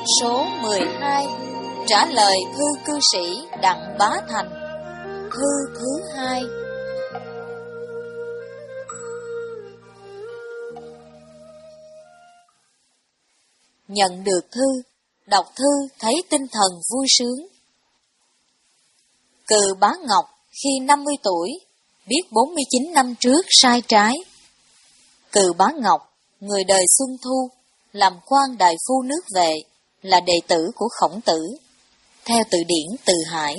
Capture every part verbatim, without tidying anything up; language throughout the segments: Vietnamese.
Số mười hai. Trả lời thư cư sĩ Đặng Bá Thành. Thư thứ hai. Nhận được thư, đọc thư thấy tinh thần vui sướng. Cừ Bá Ngọc khi năm mươi tuổi, biết bốn mươi chín năm trước sai trái. Cừ Bá Ngọc, người đời Xuân Thu, làm quan đại phu nước Vệ, là đệ tử của Khổng Tử, theo từ điển Từ Hải.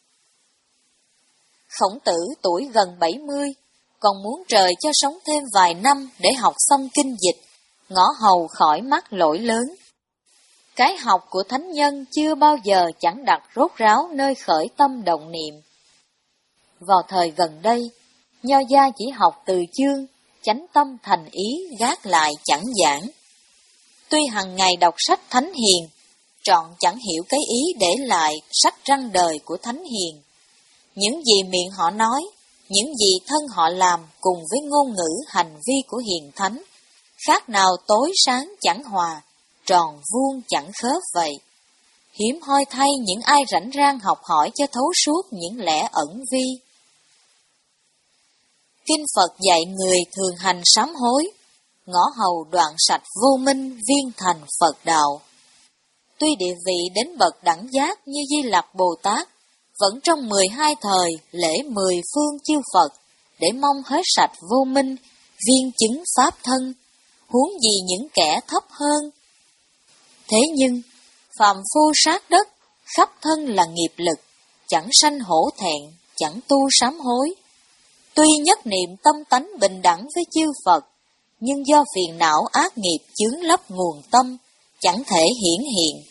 Khổng Tử tuổi gần bảy mươi, còn muốn trời cho sống thêm vài năm để học xong kinh dịch, ngõ hầu khỏi mắc lỗi lớn. Cái học của thánh nhân chưa bao giờ chẳng đặt rốt ráo nơi khởi tâm động niệm. Vào thời gần đây, Nho gia chỉ học từ chương, chánh tâm thành ý gác lại chẳng giảng. Tuy hàng ngày đọc sách thánh hiền, trọn chẳng hiểu cái ý để lại sách răng đời của thánh hiền. Những gì miệng họ nói, những gì thân họ làm cùng với ngôn ngữ hành vi của hiền thánh, khác nào tối sáng chẳng hòa, tròn vuông chẳng khớp vậy. Hiếm hoi thay những ai rảnh rang học hỏi cho thấu suốt những lẽ ẩn vi. Kinh Phật dạy người thường hành sám hối, ngõ hầu đoạn sạch vô minh viên thành Phật đạo. Tuy địa vị đến bậc đẳng giác như Di Lặc Bồ Tát, vẫn trong mười hai thời lễ mười phương chư Phật, để mong hết sạch vô minh, viên chứng pháp thân, huống gì những kẻ thấp hơn. Thế nhưng, phàm phu sát đất, khắp thân là nghiệp lực, chẳng sanh hổ thẹn, chẳng tu sám hối. Tuy nhất niệm tâm tánh bình đẳng với chư Phật, nhưng do phiền não ác nghiệp chướng lấp nguồn tâm, chẳng thể hiển hiện.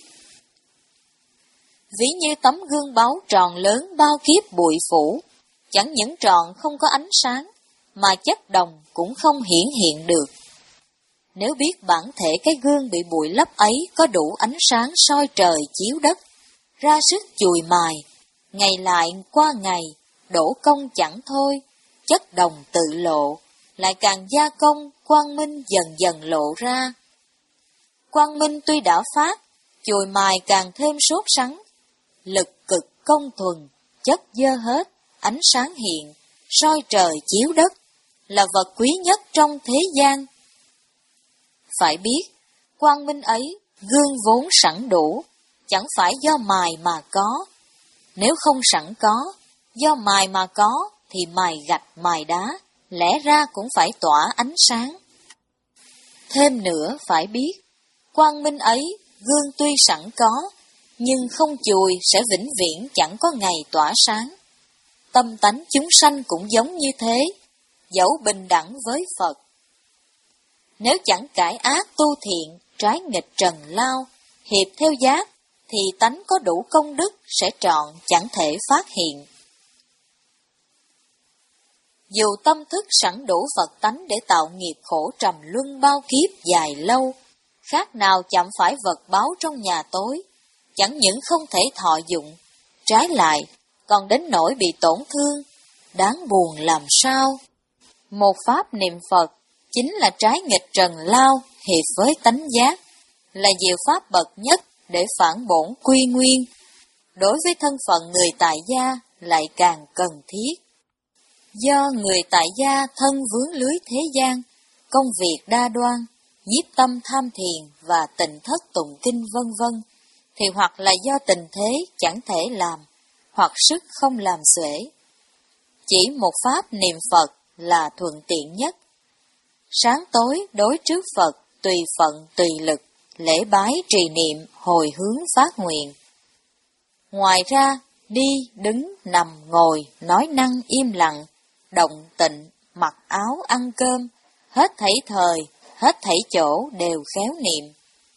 Ví như tấm gương báu tròn lớn bao kiếp bụi phủ, chẳng những tròn không có ánh sáng, mà chất đồng cũng không hiển hiện được. Nếu biết bản thể cái gương bị bụi lấp ấy có đủ ánh sáng soi trời chiếu đất, ra sức chùi mài, ngày lại qua ngày, đổ công chẳng thôi, chất đồng tự lộ, lại càng gia công, quang minh dần dần lộ ra. Quang minh tuy đã phát, chùi mài càng thêm sốt sắng, lực cực công thuần, chất dơ hết, ánh sáng hiện, soi trời chiếu đất, là vật quý nhất trong thế gian. Phải biết, quang minh ấy, gương vốn sẵn đủ, chẳng phải do mài mà có. Nếu không sẵn có, do mài mà có, thì mài gạch mài đá, lẽ ra cũng phải tỏa ánh sáng. Thêm nữa phải biết, quang minh ấy, gương tuy sẵn có, nhưng không chùi sẽ vĩnh viễn chẳng có ngày tỏa sáng. Tâm tánh chúng sanh cũng giống như thế, dẫu bình đẳng với Phật. Nếu chẳng cải ác tu thiện, trái nghịch trần lao, hiệp theo giác, thì tánh có đủ công đức sẽ trọn chẳng thể phát hiện. Dù tâm thức sẵn đủ Phật tánh để tạo nghiệp khổ trầm luân bao kiếp dài lâu, khác nào chạm phải vật báo trong nhà tối, chẳng những không thể thọ dụng, trái lại còn đến nỗi bị tổn thương, đáng buồn làm sao. Một pháp niệm Phật chính là trái nghịch trần lao, hiệp với tánh giác, là diệu pháp bậc nhất để phản bổn quy nguyên. Đối với thân phận người tại gia lại càng cần thiết. Do người tại gia thân vướng lưới thế gian, công việc đa đoan, nhiếp tâm tham thiền và tịnh thất tụng kinh vân vân, thì hoặc là do tình thế chẳng thể làm, hoặc sức không làm xuể. Chỉ một pháp niệm Phật là thuận tiện nhất. Sáng tối đối trước Phật, tùy phận tùy lực, lễ bái trì niệm, hồi hướng phát nguyện. Ngoài ra, đi, đứng, nằm, ngồi, nói năng im lặng, động tịnh, mặc áo, ăn cơm, hết thảy thời, hết thảy chỗ đều khéo niệm.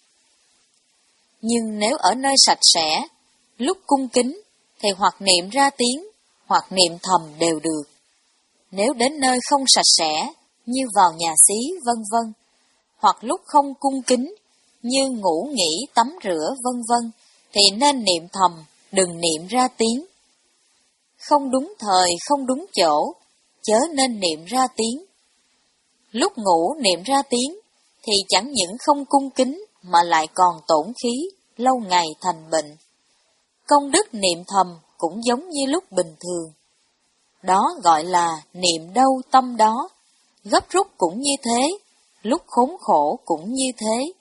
Nhưng nếu ở nơi sạch sẽ, lúc cung kính, thì hoặc niệm ra tiếng, hoặc niệm thầm đều được. Nếu đến nơi không sạch sẽ, như vào nhà xí vân vân, hoặc lúc không cung kính, như ngủ nghỉ tắm rửa vân vân, thì nên niệm thầm, đừng niệm ra tiếng. Không đúng thời, không đúng chỗ, chớ nên niệm ra tiếng. Lúc ngủ niệm ra tiếng, thì chẳng những không cung kính, mà lại còn tổn khí, lâu ngày thành bệnh. Công đức niệm thầm cũng giống như lúc bình thường. Đó gọi là niệm đâu tâm đó, gấp rút cũng như thế, lúc khốn khổ cũng như thế.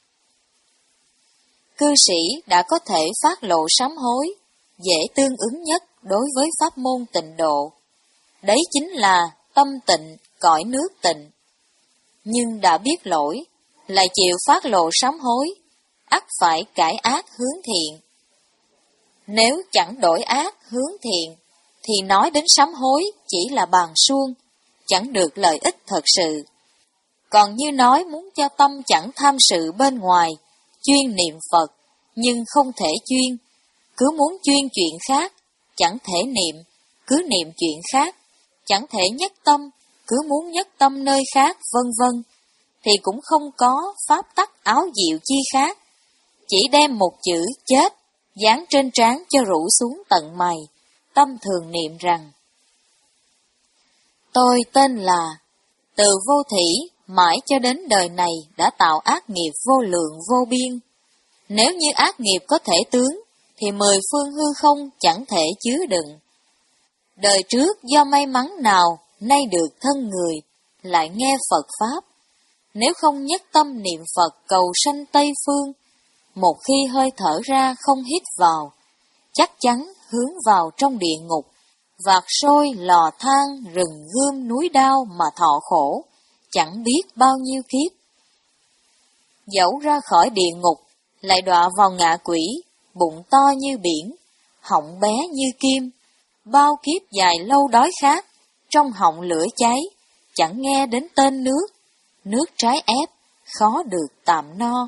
Cư sĩ đã có thể phát lộ sám hối, dễ tương ứng nhất đối với pháp môn tịnh độ. Đấy chính là tâm tịnh, cõi nước tịnh. Nhưng đã biết lỗi, lại chịu phát lộ sám hối, ắt phải cải ác hướng thiện. Nếu chẳng đổi ác hướng thiện, thì nói đến sám hối chỉ là bàn suông, chẳng được lợi ích thật sự. Còn như nói muốn cho tâm chẳng tham sự bên ngoài, chuyên niệm Phật, nhưng không thể chuyên, cứ muốn chuyên chuyện khác, chẳng thể niệm, cứ niệm chuyện khác, chẳng thể nhất tâm, cứ muốn nhất tâm nơi khác, vân vân, thì cũng không có pháp tắc áo diệu chi khác. Chỉ đem một chữ chết dán trên trán cho rủ xuống tận mày, tâm thường niệm rằng: tôi tên là, từ vô thủy mãi cho đến đời này đã tạo ác nghiệp vô lượng vô biên. Nếu như ác nghiệp có thể tướng, thì mười phương hư không chẳng thể chứa đựng. Đời trước do may mắn nào, nay được thân người, lại nghe Phật Pháp. Nếu không nhất tâm niệm Phật cầu sanh Tây Phương, một khi hơi thở ra không hít vào, chắc chắn hướng vào trong địa ngục, vạc sôi lò than rừng gươm núi đao mà thọ khổ, chẳng biết bao nhiêu kiếp. Dẫu ra khỏi địa ngục, lại đọa vào ngạ quỷ, bụng to như biển, họng bé như kim, bao kiếp dài lâu đói khát, trong họng lửa cháy, chẳng nghe đến tên nước, nước trái ép, khó được tạm no.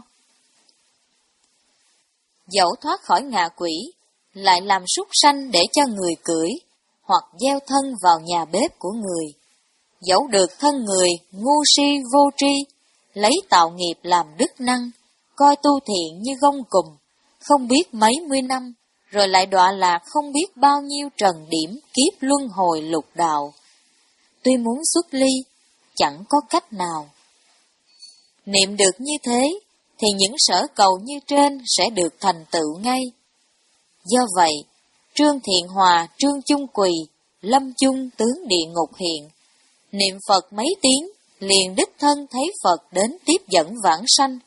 Dẫu thoát khỏi ngạ quỷ, lại làm súc sanh để cho người cưỡi, hoặc gieo thân vào nhà bếp của người. Dẫu được thân người ngu si vô tri, lấy tạo nghiệp làm đức năng, coi tu thiện như gông cùm, không biết mấy mươi năm, rồi lại đọa lạc không biết bao nhiêu trần điểm kiếp luân hồi lục đạo. Tuy muốn xuất ly, chẳng có cách nào. Niệm được như thế, thì những sở cầu như trên sẽ được thành tựu ngay. Do vậy, Trương Thiện Hòa, Trương Chung Quỳ, Lâm Chung tướng địa ngục hiện, niệm Phật mấy tiếng, liền đích thân thấy Phật đến tiếp dẫn vãng sanh.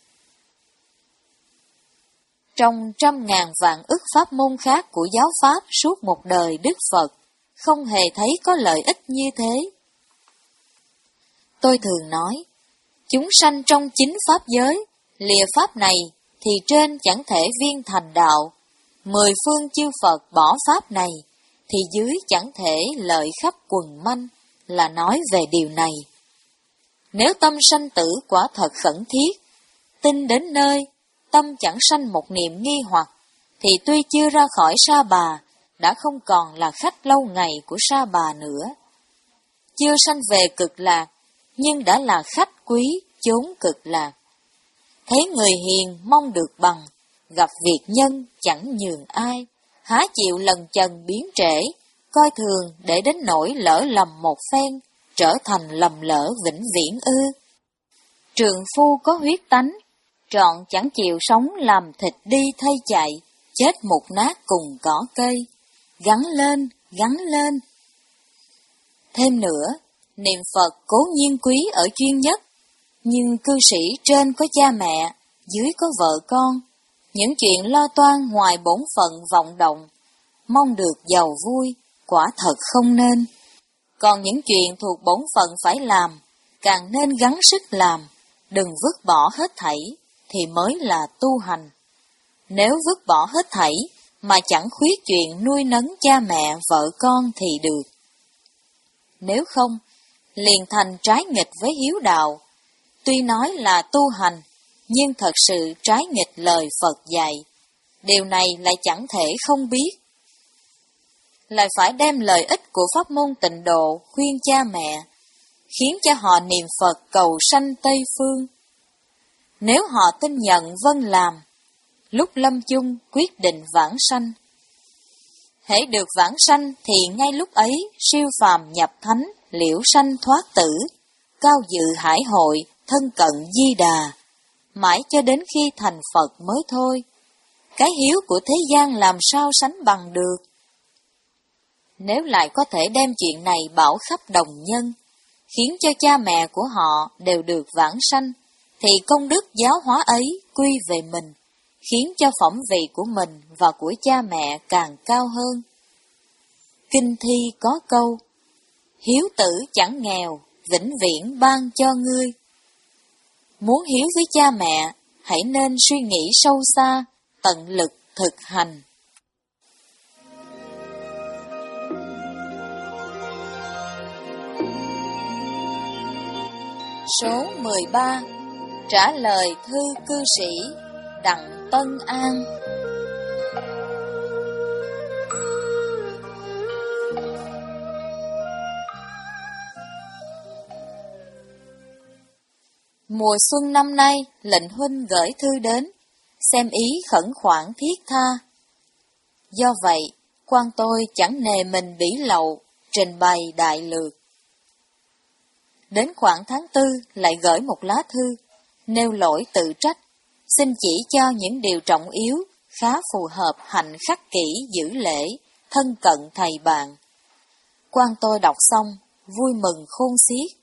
Trong trăm ngàn vạn ức pháp môn khác của giáo Pháp suốt một đời Đức Phật, không hề thấy có lợi ích như thế. Tôi thường nói, chúng sanh trong chính Pháp giới, lìa Pháp này, thì trên chẳng thể viên thành đạo. Mười phương chư Phật bỏ Pháp này, thì dưới chẳng thể lợi khắp quần manh, là nói về điều này. Nếu tâm sanh tử quả thật khẩn thiết, tin đến nơi, tâm chẳng sanh một niệm nghi hoặc, thì tuy chưa ra khỏi Sa Bà, đã không còn là khách lâu ngày của Sa Bà nữa. Chưa sanh về cực lạc, nhưng đã là khách quý chốn cực lạc. Thấy người hiền mong được bằng, gặp việc nhân chẳng nhường ai, há chịu lần chần biến trễ, coi thường để đến nỗi lỡ lầm một phen, trở thành lầm lỡ vĩnh viễn ư. Trượng phu có huyết tánh, trọn chẳng chịu sống làm thịt đi thay chạy, chết mục nát cùng cỏ cây, gắn lên, gắn lên. Thêm nữa, niệm Phật cố nhiên quý ở chuyên nhất, nhưng cư sĩ trên có cha mẹ, dưới có vợ con, những chuyện lo toan ngoài bổn phận vọng động, mong được giàu vui, quả thật không nên. Còn những chuyện thuộc bổn phận phải làm, càng nên gắng sức làm, đừng vứt bỏ hết thảy, thì mới là tu hành. Nếu vứt bỏ hết thảy, mà chẳng khuyết chuyện nuôi nấng cha mẹ, vợ con thì được. Nếu không, liền thành trái nghịch với hiếu đạo. Tuy nói là tu hành, nhưng thật sự trái nghịch lời Phật dạy. Điều này lại chẳng thể không biết. Lại phải đem lợi ích của pháp môn tịnh độ khuyên cha mẹ, khiến cho họ niệm Phật cầu sanh Tây Phương. Nếu họ tin nhận vâng làm, lúc lâm chung quyết định vãng sanh. Hễ được vãng sanh thì ngay lúc ấy siêu phàm nhập thánh, liễu sanh thoát tử, cao dự hải hội, thân cận Di Đà, mãi cho đến khi thành Phật mới thôi. cái hiếu của thế gian làm sao sánh bằng được. Nếu lại có thể đem chuyện này bảo khắp đồng nhân, khiến cho cha mẹ của họ đều được vãng sanh, thì công đức giáo hóa ấy quy về mình, khiến cho phẩm vị của mình và của cha mẹ càng cao hơn. Kinh thi có câu, hiếu tử chẳng nghèo, vĩnh viễn ban cho ngươi. Muốn hiếu với cha mẹ, hãy nên suy nghĩ sâu xa, tận lực thực hành. Số mười ba. Trả lời thư cư sĩ Đặng Tân An. Mùa xuân năm nay, lệnh huynh gửi thư đến, xem ý khẩn khoản thiết tha. Do vậy, quan tôi chẳng nề mình bỉ lậu, trình bày đại lược. Đến khoảng tháng tư lại gửi một lá thư, nêu lỗi tự trách, xin chỉ cho những điều trọng yếu, khá phù hợp hạnh khắc kỷ giữ lễ, thân cận thầy bạn. Quan tôi đọc xong, vui mừng khôn xiết.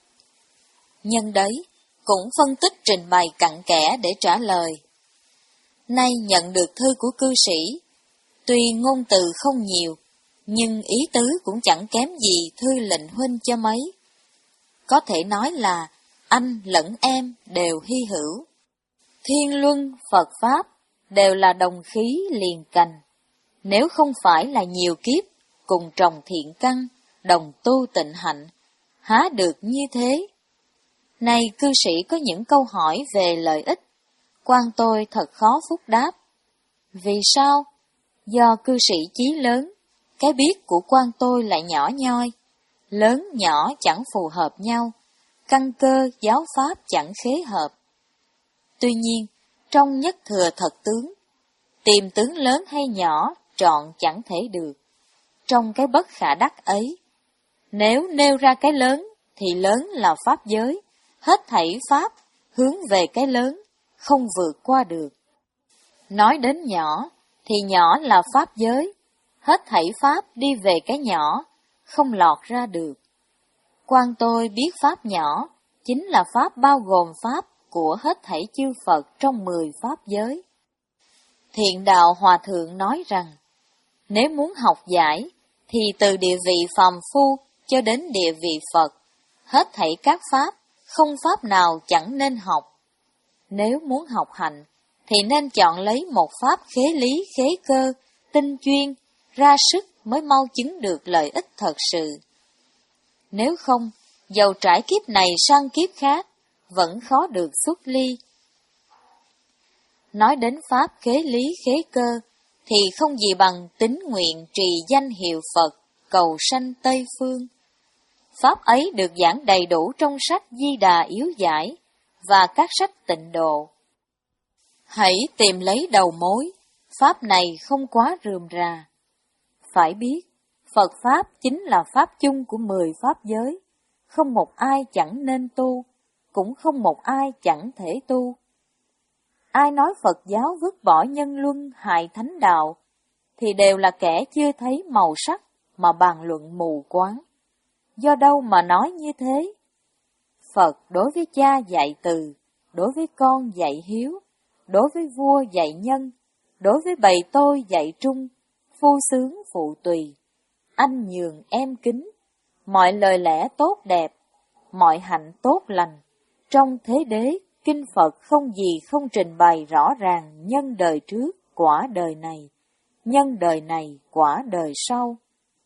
Nhân đấy, cũng phân tích trình bày cặn kẽ để trả lời. Nay nhận được thư của cư sĩ, tuy ngôn từ không nhiều, nhưng ý tứ cũng chẳng kém gì thư lệnh huynh cho mấy. Có thể nói là anh lẫn em đều hy hữu. Thiên luân, Phật Pháp đều là đồng khí liền cành. Nếu không phải là nhiều kiếp, cùng trồng thiện căn, đồng tu tịnh hạnh, há được như thế? Này cư sĩ có những câu hỏi về lợi ích, quan tôi thật khó phúc đáp. Vì sao? Do cư sĩ chí lớn, cái biết của quan tôi lại nhỏ nhoi, lớn nhỏ chẳng phù hợp nhau, căn cơ giáo pháp chẳng khế hợp. Tuy nhiên, trong nhất thừa thật tướng, tìm tướng lớn hay nhỏ trọn chẳng thể được. Trong cái bất khả đắc ấy, nếu nêu ra cái lớn thì lớn là pháp giới, hết thảy pháp hướng về cái lớn, không vượt qua được. Nói đến nhỏ thì nhỏ là pháp giới, hết thảy pháp đi về cái nhỏ, không lọt ra được. Quan tôi biết pháp nhỏ chính là pháp bao gồm pháp của hết thảy chư Phật trong mười pháp giới. Thiện đạo Hòa Thượng nói rằng, nếu muốn học giải, thì từ địa vị phàm phu cho đến địa vị Phật, hết thảy các pháp, không pháp nào chẳng nên học. Nếu muốn học hành, thì nên chọn lấy một pháp khế lý khế cơ, tinh chuyên, ra sức mới mau chứng được lợi ích thật sự. Nếu không, dầu trải kiếp này sang kiếp khác, vẫn khó được xuất ly. Nói đến pháp khế lý khế cơ, thì không gì bằng tín nguyện trì danh hiệu Phật, cầu sanh Tây Phương. Pháp ấy được giảng đầy đủ trong sách Di Đà Yếu Giải và các sách tịnh độ. Hãy tìm lấy đầu mối, pháp này không quá rườm rà. Phải biết, Phật Pháp chính là pháp chung của mười pháp giới, không một ai chẳng nên tu, cũng không một ai chẳng thể tu. Ai nói Phật giáo vứt bỏ nhân luân hại thánh đạo, thì đều là kẻ chưa thấy màu sắc mà bàn luận mù quáng. Do đâu mà nói như thế? Phật đối với cha dạy từ, đối với con dạy hiếu, đối với vua dạy nhân, đối với bầy tôi dạy trung, phu sướng phụ tùy, anh nhường em kính, mọi lời lẽ tốt đẹp, mọi hạnh tốt lành. Trong thế đế, kinh Phật không gì không trình bày rõ ràng nhân đời trước, quả đời này, nhân đời này, quả đời sau.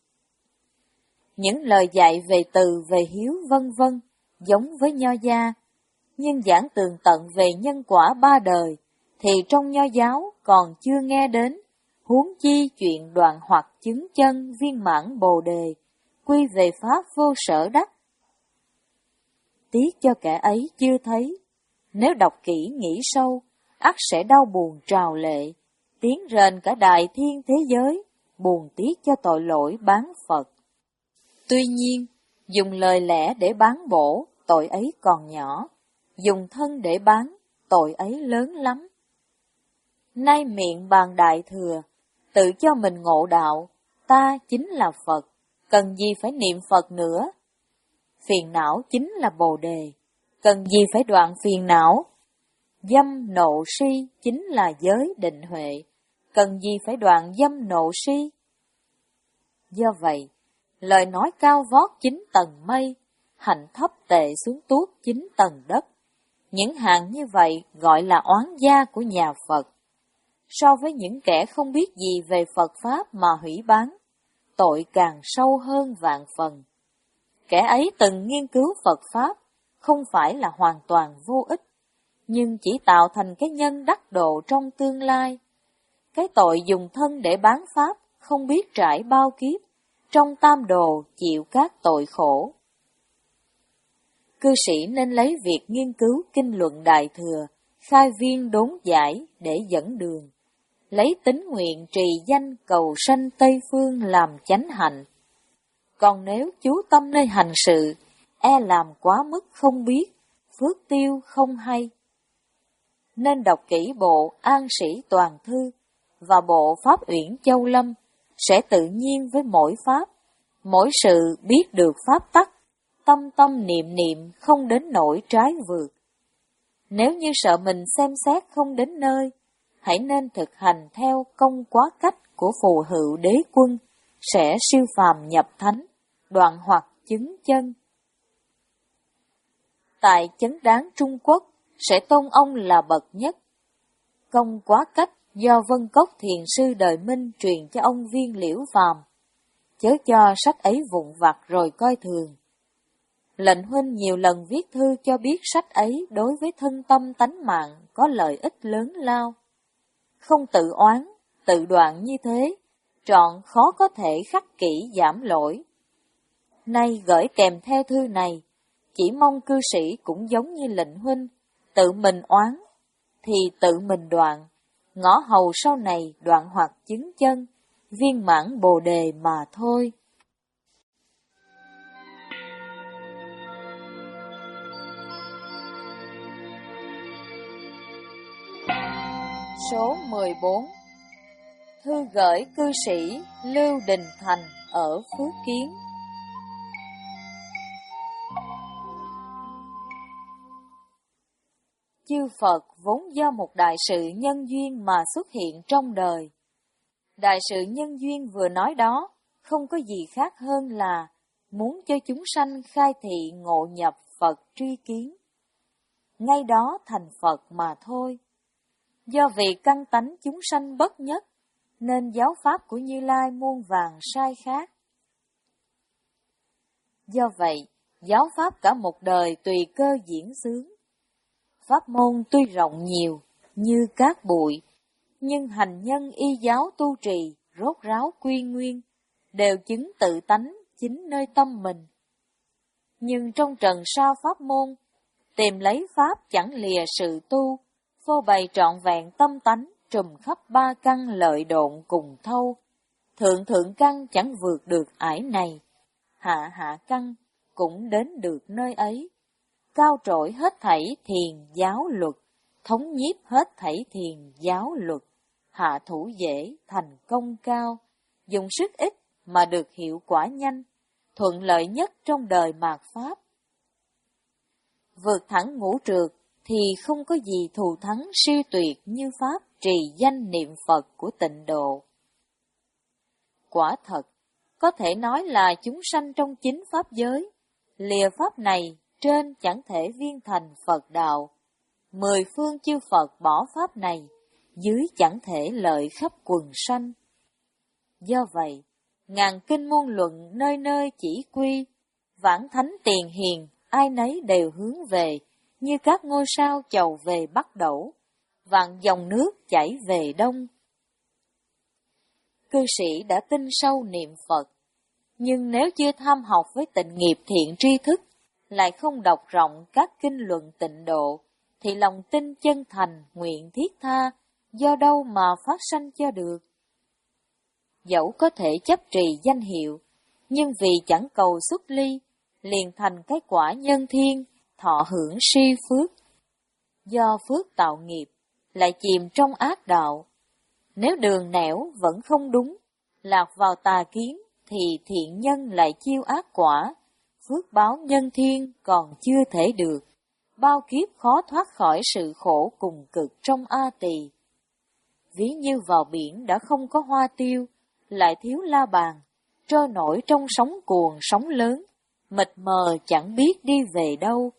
Những lời dạy về từ, về hiếu vân vân, giống với Nho gia, nhưng giảng tường tận về nhân quả ba đời, thì trong Nho giáo còn chưa nghe đến, huống chi chuyện đoạn hoặc chứng chân viên mãn Bồ đề, quy về pháp vô sở đắc. Tiếc cho kẻ ấy chưa thấy, nếu đọc kỹ nghĩ sâu, ắt sẽ đau buồn trào lệ, tiếng rền cả đại thiên thế giới, buồn tiếc cho tội lỗi bán Phật. Tuy nhiên, dùng lời lẽ để bán bổ, tội ấy còn nhỏ, dùng thân để bán, tội ấy lớn lắm. Nay miệng bàn đại thừa, tự cho mình ngộ đạo, ta chính là Phật, cần gì phải niệm Phật nữa. Phiền não chính là Bồ Đề, cần gì phải đoạn phiền não. Dâm nộ si chính là giới định huệ, cần gì phải đoạn dâm nộ si. Do vậy, lời nói cao vót chín tầng mây, hạnh thấp tệ xuống tuốt chín tầng đất. Những hàng như vậy gọi là oán gia của nhà Phật. So với những kẻ không biết gì về Phật Pháp mà hủy bán, tội càng sâu hơn vạn phần. Kẻ ấy từng nghiên cứu Phật Pháp, không phải là hoàn toàn vô ích, nhưng chỉ tạo thành cái nhân đắc độ trong tương lai. Cái tội dùng thân để bán Pháp, không biết trải bao kiếp, trong tam đồ chịu các tội khổ. Cư sĩ nên lấy việc nghiên cứu kinh luận Đại Thừa, khai viên đốn giải để dẫn đường, lấy tín nguyện trì danh cầu sanh Tây Phương làm chánh hạnh. Còn nếu chú tâm nơi hành sự, e làm quá mức không biết, phước tiêu không hay. Nên đọc kỹ bộ An Sĩ Toàn Thư và bộ Pháp Uyển Châu Lâm, sẽ tự nhiên với mỗi Pháp, mỗi sự biết được Pháp tắc, tâm tâm niệm niệm không đến nỗi trái vượt. Nếu như sợ mình xem xét không đến nơi, hãy nên thực hành theo công quá cách của phù hữu đế quân, sẽ siêu phàm nhập thánh, đoạn hoặc chứng chân. Tại chấn đáng Trung Quốc, sẽ tôn ông là bậc nhất. Công quá cách do Vân Cốc Thiền Sư Đời Minh truyền cho ông Viên Liễu Phàm, chớ cho sách ấy vụn vặt rồi coi thường. Lệnh huynh nhiều lần viết thư cho biết sách ấy đối với thân tâm tánh mạng có lợi ích lớn lao. Không tự oán, tự đoạn như thế, trọn khó có thể khắc kỹ giảm lỗi. Nay gửi kèm theo thư này, chỉ mong cư sĩ cũng giống như lệnh huynh, tự mình oán, thì tự mình đoạn, ngõ hầu sau này đoạn hoặc chứng chân, viên mãn Bồ Đề mà thôi. Số mười bốn. Thư gửi cư sĩ Lưu Đình Thành ở Phước Kiến. Chư Phật vốn do một đại sự nhân duyên mà xuất hiện trong đời. Đại sự nhân duyên vừa nói đó không có gì khác hơn là muốn cho chúng sanh khai thị ngộ nhập Phật tri kiến, ngay đó thành Phật mà thôi. Do vì căn tánh chúng sanh bất nhất, nên giáo pháp của Như Lai muôn vàn sai khác. Do vậy, giáo pháp cả một đời tùy cơ diễn xướng. Pháp môn tuy rộng nhiều, như cát bụi, nhưng hành nhân y giáo tu trì, rốt ráo quy nguyên, đều chứng tự tánh chính nơi tâm mình. Nhưng trong trần sao pháp môn, tìm lấy pháp chẳng lìa sự tu, phô bày trọn vẹn tâm tánh, trùm khắp ba căn lợi độn cùng thâu. Thượng thượng căn chẳng vượt được ải này, hạ hạ căn cũng đến được nơi ấy. Cao trội hết thảy thiền giáo luật, thống nhiếp hết thảy thiền giáo luật, hạ thủ dễ thành công cao, dùng sức ít mà được hiệu quả nhanh, thuận lợi nhất trong đời mạt pháp. Vượt thẳng ngũ trược thì không có gì thù thắng siêu tuyệt như pháp trì danh niệm Phật của tịnh độ. Quả thật, có thể nói là chúng sanh trong chính pháp giới, lìa pháp này trên chẳng thể viên thành Phật đạo, mười phương chư Phật bỏ pháp này, dưới chẳng thể lợi khắp quần sanh. Do vậy, ngàn kinh môn luận nơi nơi chỉ quy, vãng thánh tiền hiền, ai nấy đều hướng về, như các ngôi sao chầu về Bắc Đẩu, vạn dòng nước chảy về Đông. Cư sĩ đã tin sâu niệm Phật, nhưng nếu chưa tham học với tịnh nghiệp thiện tri thức, lại không đọc rộng các kinh luận tịnh độ, thì lòng tin chân thành, nguyện thiết tha, do đâu mà phát sanh cho được. Dẫu có thể chấp trì danh hiệu, nhưng vì chẳng cầu xuất ly, liền thành cái quả nhân thiên, thọ hưởng si phước. Do phước tạo nghiệp, lại chìm trong ác đạo, Nếu đường nẻo vẫn không đúng, lạc vào tà kiến, thì thiện nhân lại chiêu ác quả, phước báo nhân thiên còn chưa thể được, bao kiếp khó thoát khỏi sự khổ cùng cực trong A Tỳ. Ví như vào biển đã không có hoa tiêu, lại thiếu la bàn, trôi nổi trong sóng cuồn sóng lớn, mịt mờ chẳng biết đi về đâu.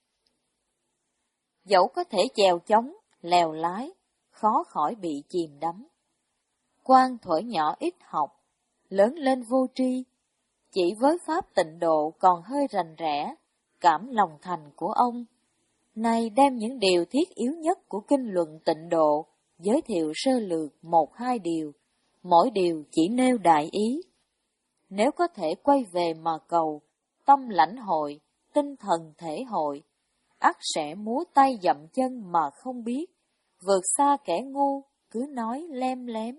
Dẫu có thể chèo chống, lèo lái, khó khỏi bị chìm đắm. Quan thuở nhỏ ít học, lớn lên vô tri, chỉ với pháp tịnh độ còn hơi rành rẽ, cảm lòng thành của ông. Nay đem những điều thiết yếu nhất của kinh luận tịnh độ, giới thiệu sơ lược một hai điều, mỗi điều chỉ nêu đại ý. Nếu có thể quay về mà cầu, tâm lãnh hội, tinh thần thể hội, ắt sẽ múa tay dậm chân mà không biết, vượt xa kẻ ngu, cứ nói lem lém.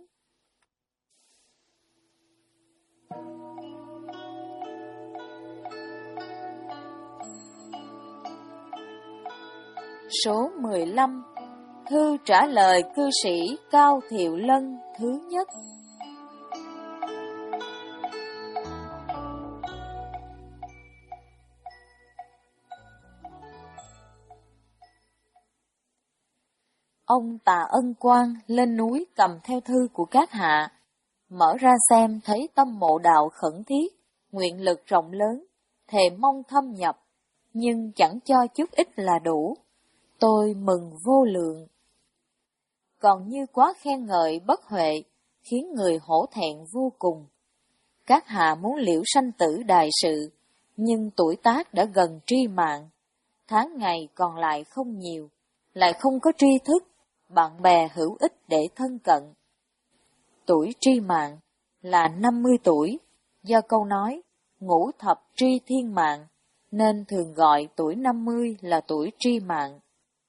Số mười lăm. Thư trả lời cư sĩ Cao Thiệu Lân thứ nhất. Ông Tà Ân Quang lên núi cầm theo thư của các hạ, mở ra xem thấy tâm mộ đạo khẩn thiết, nguyện lực rộng lớn, thề mong thâm nhập, nhưng chẳng cho chút ít là đủ. Tôi mừng vô lượng. Còn như quá khen ngợi bất huệ, khiến người hổ thẹn vô cùng. Các hạ muốn liễu sanh tử đại sự, nhưng tuổi tác đã gần tri mạng, tháng ngày còn lại không nhiều, lại không có tri thức, bạn bè hữu ích để thân cận. Tuổi tri mạng là năm mươi tuổi, do câu nói ngũ thập tri thiên mạng, nên thường gọi tuổi năm mươi là tuổi tri mạng.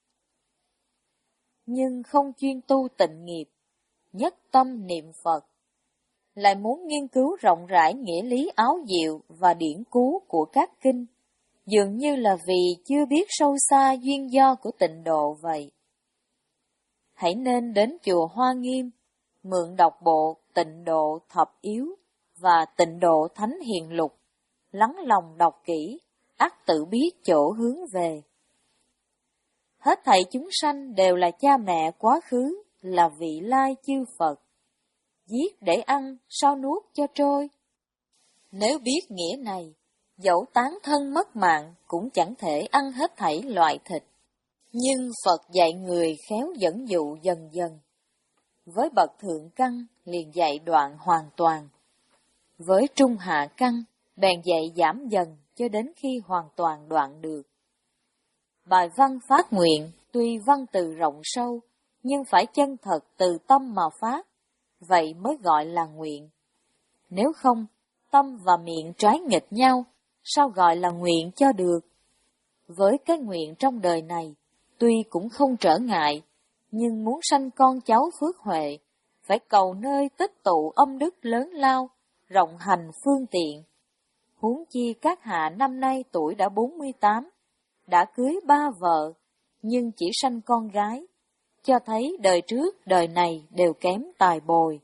Nhưng không chuyên tu tịnh nghiệp, nhất tâm niệm Phật, lại muốn nghiên cứu rộng rãi nghĩa lý áo diệu và điển cú của các kinh, dường như là vì chưa biết sâu xa duyên do của tịnh độ vậy. Hãy nên đến chùa Hoa Nghiêm, mượn đọc bộ Tịnh Độ Thập Yếu và Tịnh Độ Thánh Hiền Lục, lắng lòng đọc kỹ, ắt tự biết chỗ hướng về. Hết thảy chúng sanh đều là cha mẹ quá khứ, là vị lai chư Phật. Giết để ăn, sao nuốt cho trôi? Nếu biết nghĩa này, dẫu tán thân mất mạng cũng chẳng thể ăn hết thảy loại thịt. Nhưng Phật dạy người khéo dẫn dụ dần dần. Với bậc thượng căn liền dạy đoạn hoàn toàn. Với trung hạ căn bèn dạy giảm dần cho đến khi hoàn toàn đoạn được. Bài văn phát nguyện tuy văn từ rộng sâu, nhưng phải chân thật từ tâm mà phát, vậy mới gọi là nguyện. Nếu không, tâm và miệng trái nghịch nhau, sao gọi là nguyện cho được? Với cái nguyện trong đời này, tuy cũng không trở ngại, nhưng muốn sanh con cháu phước huệ, phải cầu nơi tích tụ âm đức lớn lao, rộng hành phương tiện. Huống chi các hạ năm nay tuổi đã bốn mươi tám, đã cưới ba vợ, nhưng chỉ sanh con gái, cho thấy đời trước đời này đều kém tài bồi.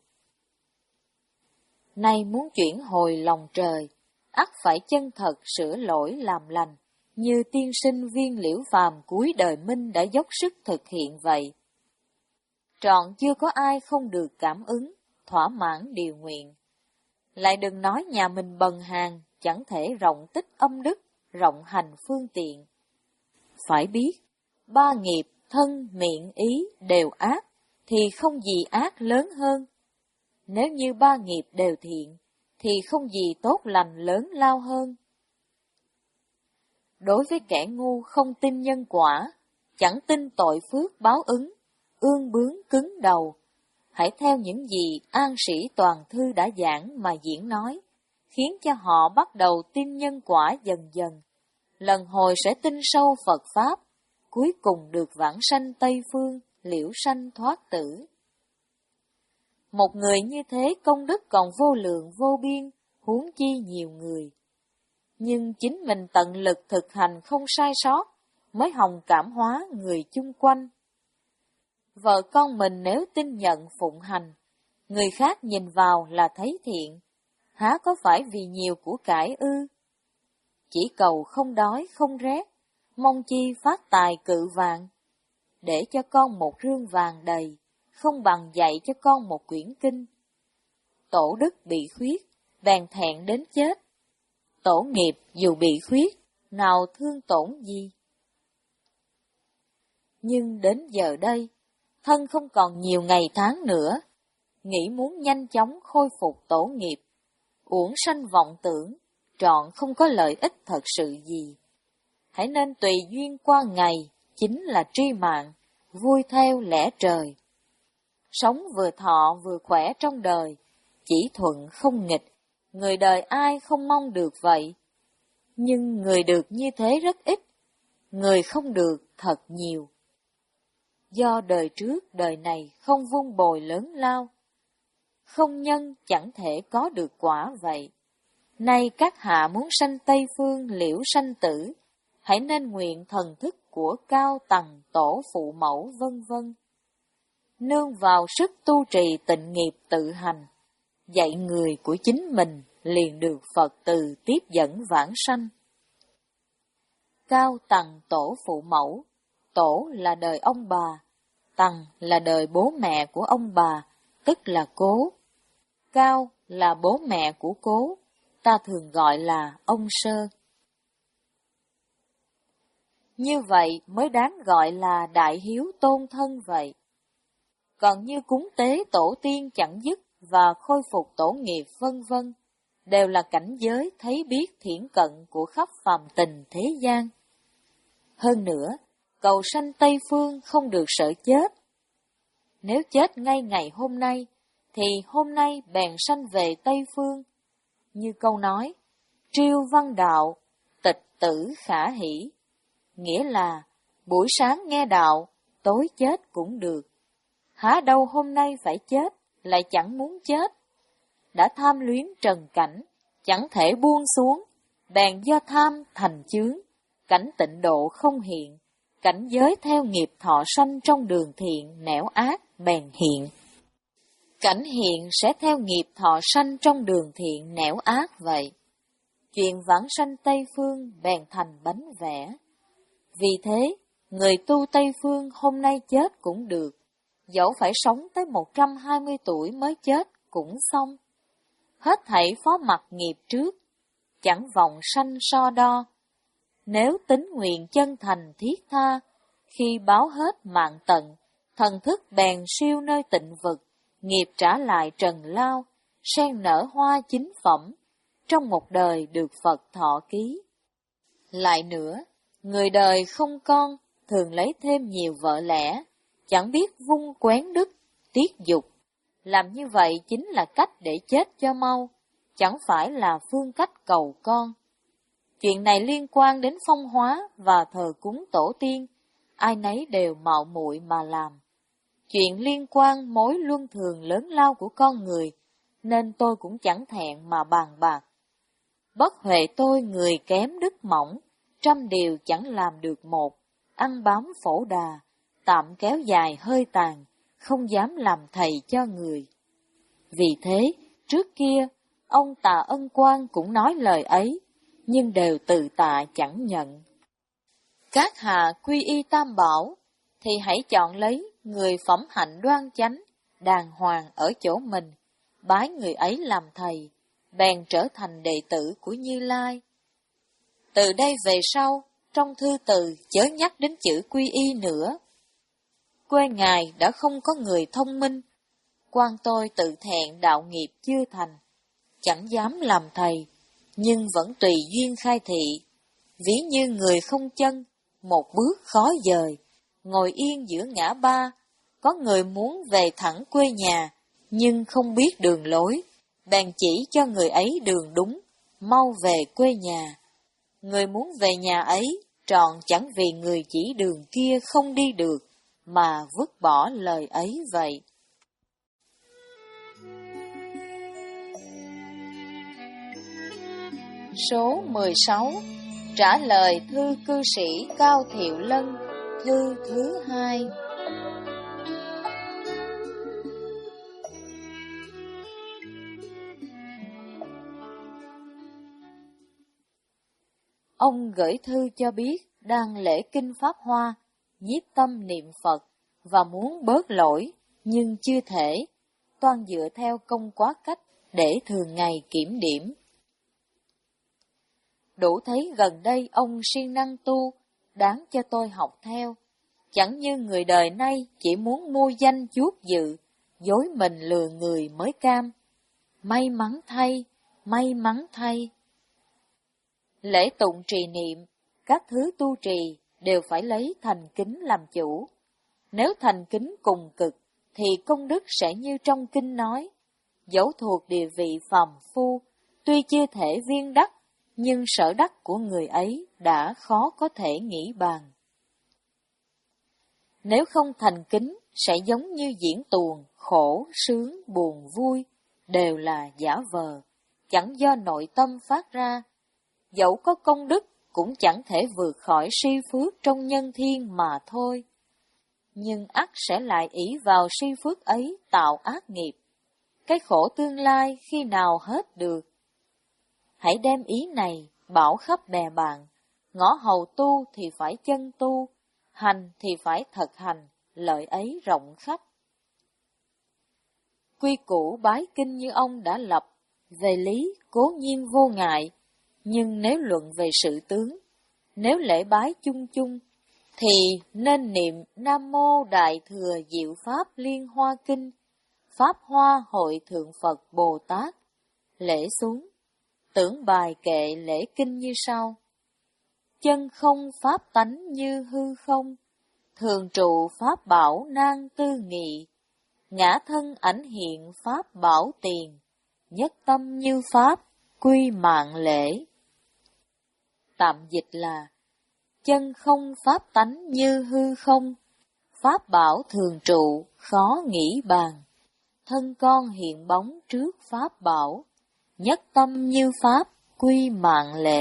Nay muốn chuyển hồi lòng trời, ắt phải chân thật sửa lỗi làm lành, như tiên sinh Viên Liễu Phàm cuối đời Minh đã dốc sức thực hiện vậy. Trọn chưa có ai không được cảm ứng, thỏa mãn điều nguyện. Lại đừng nói nhà mình bần hàng, chẳng thể rộng tích âm đức, rộng hành phương tiện. Phải biết, ba nghiệp thân, miệng, ý đều ác, thì không gì ác lớn hơn. Nếu như ba nghiệp đều thiện, thì không gì tốt lành lớn lao hơn. Đối với kẻ ngu không tin nhân quả, chẳng tin tội phước báo ứng, ương bướng cứng đầu, hãy theo những gì An Sĩ Toàn Thư đã giảng mà diễn nói, khiến cho họ bắt đầu tin nhân quả dần dần, lần hồi sẽ tin sâu Phật Pháp, cuối cùng được vãng sanh Tây Phương, liễu sanh thoát tử. Một người như thế công đức còn vô lượng vô biên, huống chi nhiều người. Nhưng chính mình tận lực thực hành không sai sót, mới hồng cảm hóa người chung quanh. Vợ con mình nếu tin nhận phụng hành, Người khác nhìn vào là thấy thiện, há có phải vì nhiều của cải ư? Chỉ cầu không đói không rét, mong chi phát tài cự vạn. Để cho con một rương vàng đầy, không bằng dạy cho con một quyển kinh. Tổ đức bị khuyết, bèn thẹn đến chết. Tổ nghiệp dù bị khuyết, nào thương tổn gì? Nhưng đến giờ đây, thân không còn nhiều ngày tháng nữa, nghĩ muốn nhanh chóng khôi phục tổ nghiệp, uổng sanh vọng tưởng, trọn không có lợi ích thật sự gì. Hãy nên tùy duyên qua ngày, chính là tri mạng, vui theo lẽ trời. Sống vừa thọ vừa khỏe trong đời, chỉ thuận không nghịch, người đời ai không mong được vậy. Nhưng người được như thế rất ít, người không được thật nhiều. Do đời trước đời này không vun bồi lớn lao, không nhân chẳng thể có được quả vậy. Nay các hạ muốn sanh Tây Phương liễu sanh tử, hãy nên nguyện thần thức của cao tầng tổ phụ mẫu vân vân. Nương vào sức tu trì tịnh nghiệp tự hành, dạy người của chính mình liền được Phật từ tiếp dẫn vãng sanh. Cao tầng tổ phụ mẫu, tổ là đời ông bà, tầng là đời bố mẹ của ông bà, tức là cố. Cao là bố mẹ của cố, ta thường gọi là ông sơ. Như vậy mới đáng gọi là đại hiếu tôn thân vậy. Còn như cúng tế tổ tiên chẳng dứt và khôi phục tổ nghiệp vân vân, đều là cảnh giới thấy biết thiển cận của khắp phàm tình thế gian. Hơn nữa, cầu sanh Tây Phương không được sợ chết. Nếu chết ngay ngày hôm nay, thì hôm nay bèn sanh về Tây Phương. Như câu nói, triêu văn đạo, tịch tử khả hỷ. Nghĩa là, buổi sáng nghe đạo, tối chết cũng được. Há đâu hôm nay phải chết, lại chẳng muốn chết. Đã tham luyến trần cảnh, chẳng thể buông xuống, bèn do tham thành chướng, cảnh tịnh độ không hiện, cảnh giới theo nghiệp thọ sanh trong đường thiện nẻo ác bèn hiện. Cảnh hiện sẽ theo nghiệp thọ sanh trong đường thiện nẻo ác vậy. Chuyện vãng sanh Tây Phương bèn thành bánh vẽ. Vì thế, người tu Tây Phương hôm nay chết cũng được, dẫu phải sống tới một trăm hai mươi tuổi mới chết cũng xong. Hết thảy phó mặc nghiệp trước, chẳng vọng sanh so đo. Nếu tính nguyện chân thành thiết tha, khi báo hết mạng tận, thần thức bèn siêu nơi tịnh vực, nghiệp trả lại trần lao, sen nở hoa chính phẩm, trong một đời được Phật thọ ký. Lại nữa, người đời không con, thường lấy thêm nhiều vợ lẽ, chẳng biết vung quén đức, tiết dục. Làm như vậy chính là cách để chết cho mau, chẳng phải là phương cách cầu con. Chuyện này liên quan đến phong hóa và thờ cúng tổ tiên, ai nấy đều mạo muội mà làm. Chuyện liên quan mối luân thường lớn lao của con người, nên tôi cũng chẳng thẹn mà bàn bạc. Bất huệ tôi người kém đức mỏng, trăm điều chẳng làm được một, ăn bám phổ đà, tạm kéo dài hơi tàn, không dám làm thầy cho người. Vì thế, trước kia, ông Tà Ân Quang cũng nói lời ấy, nhưng đều từ tạ chẳng nhận. Các hạ quy y tam bảo, thì hãy chọn lấy người phẩm hạnh đoan chánh, đàng hoàng ở chỗ mình, bái người ấy làm thầy, bèn trở thành đệ tử của Như Lai. Từ đây về sau, trong thư từ chớ nhắc đến chữ quy y nữa. Quê ngài đã không có người thông minh, quan tôi tự thẹn đạo nghiệp chưa thành, chẳng dám làm thầy, nhưng vẫn tùy duyên khai thị. Ví như người không chân, một bước khó dời, ngồi yên giữa ngã ba, có người muốn về thẳng quê nhà, nhưng không biết đường lối, bèn chỉ cho người ấy đường đúng, mau về quê nhà. Người muốn về nhà ấy, trọn chẳng vì người chỉ đường kia không đi được, mà vứt bỏ lời ấy vậy. Số mười sáu. Trả lời thư cư sĩ Cao Thiệu Lân, thư thứ hai. Ông gửi thư cho biết đang lễ kinh Pháp Hoa, nhiếp tâm niệm Phật và muốn bớt lỗi, nhưng chưa thể, toan dựa theo công quá cách để thường ngày kiểm điểm. Đủ thấy gần đây ông siêng năng tu, đáng cho tôi học theo, chẳng như người đời nay chỉ muốn mua danh chuốc dự, dối mình lừa người mới cam. May mắn thay, may mắn thay. Lễ tụng trì niệm, các thứ tu trì đều phải lấy thành kính làm chủ. Nếu thành kính cùng cực, thì công đức sẽ như trong kinh nói, dẫu thuộc địa vị phàm phu, tuy chưa thể viên đắc, nhưng sở đắc của người ấy đã khó có thể nghĩ bàn. Nếu không thành kính, sẽ giống như diễn tuồng, khổ, sướng, buồn, vui, đều là giả vờ, chẳng do nội tâm phát ra. Dẫu có công đức, cũng chẳng thể vượt khỏi si phước trong nhân thiên mà thôi. Nhưng ắt sẽ lại ỷ vào si phước ấy tạo ác nghiệp. Cái khổ tương lai khi nào hết được? Hãy đem ý này bảo khắp bè bạn, ngõ hầu tu thì phải chân tu, hành thì phải thật hành, lợi ấy rộng khắp. Quy củ bái kinh như ông đã lập, về lý cố nhiên vô ngại, nhưng nếu luận về sự tướng, nếu lễ bái chung chung, thì nên niệm Nam Mô Đại Thừa Diệu Pháp Liên Hoa Kinh, Pháp Hoa Hội Thượng Phật Bồ Tát. Lễ xuống, tưởng bài kệ lễ kinh như sau. Chân không pháp tánh như hư không, thường trụ pháp bảo nan tư nghị, ngã thân ảnh hiện pháp bảo tiền, nhất tâm như pháp, quy mạng lễ. Tạm dịch là, chân không pháp tánh như hư không, pháp bảo thường trụ, khó nghĩ bàn, thân con hiện bóng trước pháp bảo, nhất tâm như pháp, quy mạng lễ.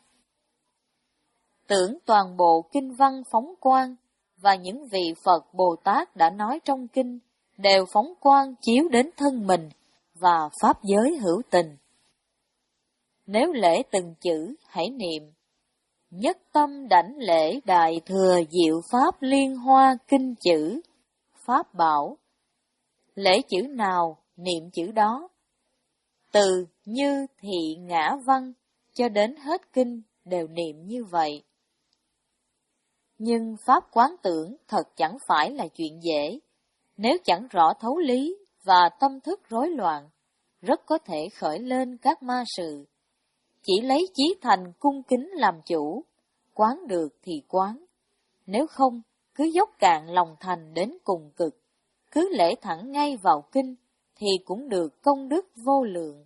Tưởng toàn bộ kinh văn phóng quang, và những vị Phật Bồ Tát đã nói trong kinh, đều phóng quang chiếu đến thân mình, và pháp giới hữu tình. Nếu lễ từng chữ, hãy niệm, nhất tâm đảnh lễ Đại Thừa Diệu Pháp Liên Hoa Kinh chữ, Pháp bảo. Lễ chữ nào, niệm chữ đó. Từ như thị ngã văn, cho đến hết kinh, đều niệm như vậy. Nhưng Pháp quán tưởng thật chẳng phải là chuyện dễ, nếu chẳng rõ thấu lý và tâm thức rối loạn, rất có thể khởi lên các ma sự. Chỉ lấy chí thành cung kính làm chủ, quán được thì quán, nếu không, cứ dốc cạn lòng thành đến cùng cực, cứ lễ thẳng ngay vào kinh, thì cũng được công đức vô lượng.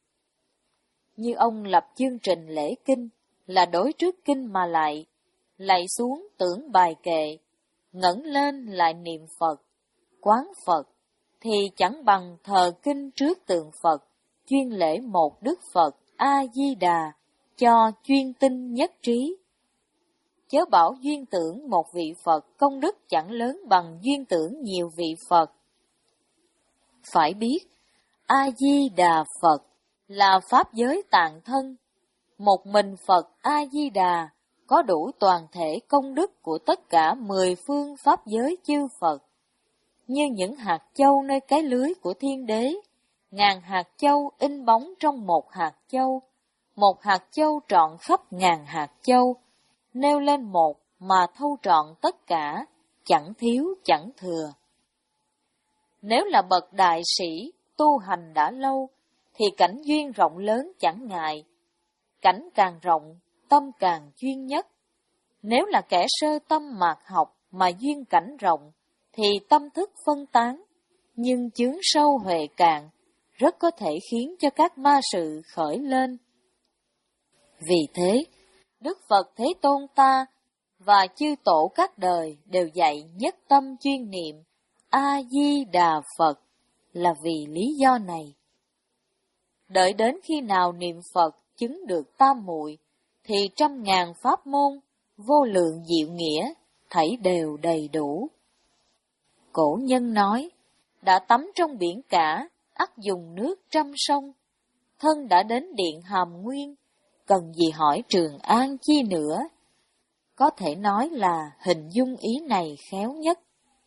Như ông lập chương trình lễ kinh, là đối trước kinh mà lại, lạy xuống tưởng bài kệ, ngẩng lên lại niệm Phật, quán Phật, thì chẳng bằng thờ kinh trước tượng Phật, chuyên lễ một Đức Phật A-di-đà, cho chuyên tinh nhất trí. Chớ bảo duyên tưởng một vị Phật công đức chẳng lớn bằng duyên tưởng nhiều vị Phật. Phải biết, A-di-đà Phật là Pháp giới tạng thân. Một mình Phật A-di-đà có đủ toàn thể công đức của tất cả mười phương Pháp giới chư Phật. Như những hạt châu nơi cái lưới của thiên đế, ngàn hạt châu in bóng trong một hạt châu, một hạt châu trọn khắp ngàn hạt châu, nêu lên một mà thâu trọn tất cả, chẳng thiếu chẳng thừa. Nếu là bậc đại sĩ, tu hành đã lâu, thì cảnh duyên rộng lớn chẳng ngại. Cảnh càng rộng, tâm càng chuyên nhất. Nếu là kẻ sơ tâm mạt học mà duyên cảnh rộng, thì tâm thức phân tán, nhưng chướng sâu huệ cạn, rất có thể khiến cho các ma sự khởi lên. Vì thế, Đức Phật Thế Tôn ta và chư tổ các đời đều dạy nhất tâm chuyên niệm A-di-đà Phật là vì lý do này. Đợi đến khi nào niệm Phật chứng được tam muội, thì trăm ngàn pháp môn, vô lượng diệu nghĩa, thảy đều đầy đủ. Cổ nhân nói, đã tắm trong biển cả, ắt dùng nước trăm sông, thân đã đến điện Hàm Nguyên, cần gì hỏi Trường An chi nữa. Có thể nói là hình dung ý này khéo nhất.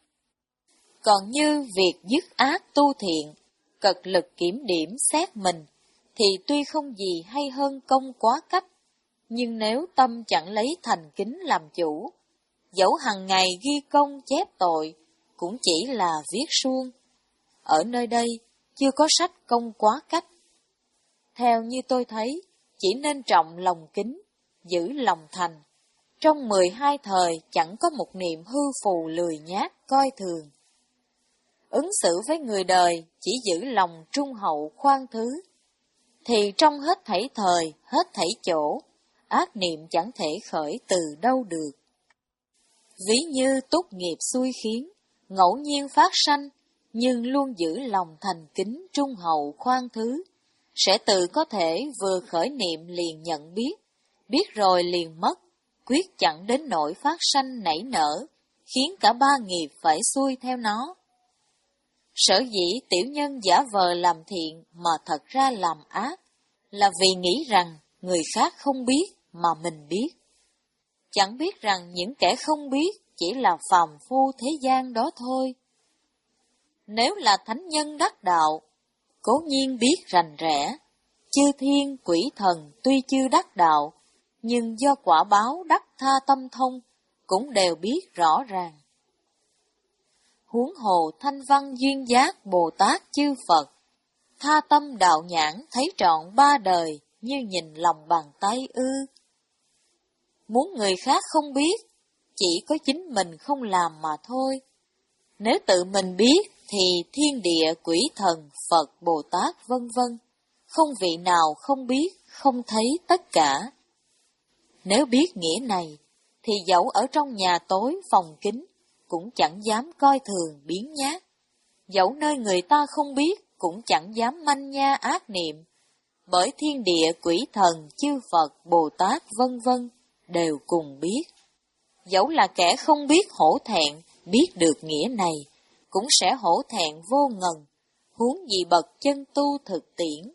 Còn như việc dứt ác tu thiện, cật lực kiểm điểm xét mình, thì tuy không gì hay hơn công quá cách, nhưng nếu tâm chẳng lấy thành kính làm chủ, dẫu hằng ngày ghi công chép tội, cũng chỉ là viết suông. Ở nơi đây, chưa có sách công quá cách. Theo như tôi thấy, chỉ nên trọng lòng kính, giữ lòng thành. Trong mười hai thời chẳng có một niệm hư phù lười nhác coi thường. Ứng xử với người đời chỉ giữ lòng trung hậu khoan thứ, thì trong hết thảy thời, hết thảy chỗ, ác niệm chẳng thể khởi từ đâu được. Ví như túc nghiệp xui khiến, ngẫu nhiên phát sanh, nhưng luôn giữ lòng thành kính trung hậu khoan thứ, sẽ tự có thể vừa khởi niệm liền nhận biết, biết rồi liền mất, quyết chẳng đến nỗi phát sanh nảy nở, khiến cả ba nghiệp phải xuôi theo nó. Sở dĩ tiểu nhân giả vờ làm thiện mà thật ra làm ác, là vì nghĩ rằng người khác không biết mà mình biết. Chẳng biết rằng những kẻ không biết chỉ là phàm phu thế gian đó thôi. Nếu là thánh nhân đắc đạo, cố nhiên biết rành rẽ, chư thiên quỷ thần tuy chưa đắc đạo, nhưng do quả báo đắc tha tâm thông, cũng đều biết rõ ràng. Huống hồ thanh văn duyên giác Bồ Tát chư Phật, tha tâm đạo nhãn thấy trọn ba đời như nhìn lòng bàn tay ư. Muốn người khác không biết, chỉ có chính mình không làm mà thôi. Nếu tự mình biết thì thiên địa quỷ thần Phật Bồ Tát vân vân, không vị nào không biết, không thấy tất cả. Nếu biết nghĩa này, thì dẫu ở trong nhà tối phòng kín, cũng chẳng dám coi thường biến nhát. Dẫu nơi người ta không biết, cũng chẳng dám manh nha ác niệm, bởi thiên địa quỷ thần chư Phật Bồ Tát vân vân đều cùng biết. Dẫu là kẻ không biết hổ thẹn, biết được nghĩa này, cũng sẽ hổ thẹn vô ngần, huống gì bậc chân tu thực tiễn.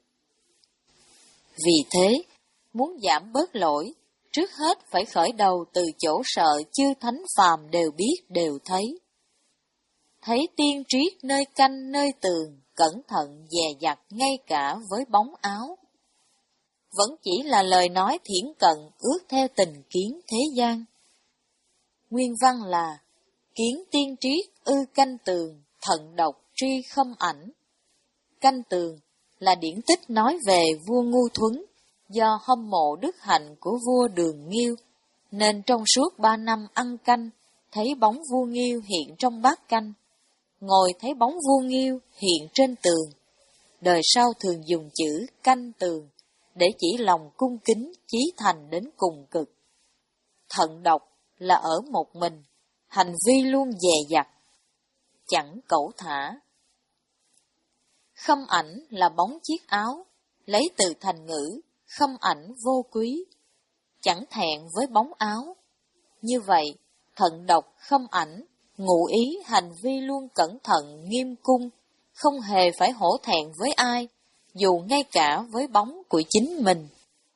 Vì thế, muốn giảm bớt lỗi, trước hết phải khởi đầu từ chỗ sợ chư thánh phàm đều biết đều thấy. Thấy tiên triết nơi canh nơi tường, cẩn thận dè dặt ngay cả với bóng áo. Vẫn chỉ là lời nói thiển cận ước theo tình kiến thế gian. Nguyên văn là kiến tiên triết ư canh tường, thận độc tri khâm ảnh. Canh tường là điển tích nói về vua Ngu Thuấn, do hâm mộ đức hạnh của vua Đường Nghiêu, nên trong suốt ba năm ăn canh, thấy bóng vua Nghiêu hiện trong bát canh, ngồi thấy bóng vua Nghiêu hiện trên tường. Đời sau thường dùng chữ canh tường, để chỉ lòng cung kính chí thành đến cùng cực. Thận độc là ở một mình, hành vi luôn dè dặt, chẳng cẩu thả. Khâm ảnh là bóng chiếc áo, lấy từ thành ngữ, khâm ảnh vô quý, chẳng thẹn với bóng áo. Như vậy, thận độc khâm ảnh, ngụ ý hành vi luôn cẩn thận nghiêm cung, không hề phải hổ thẹn với ai, dù ngay cả với bóng của chính mình.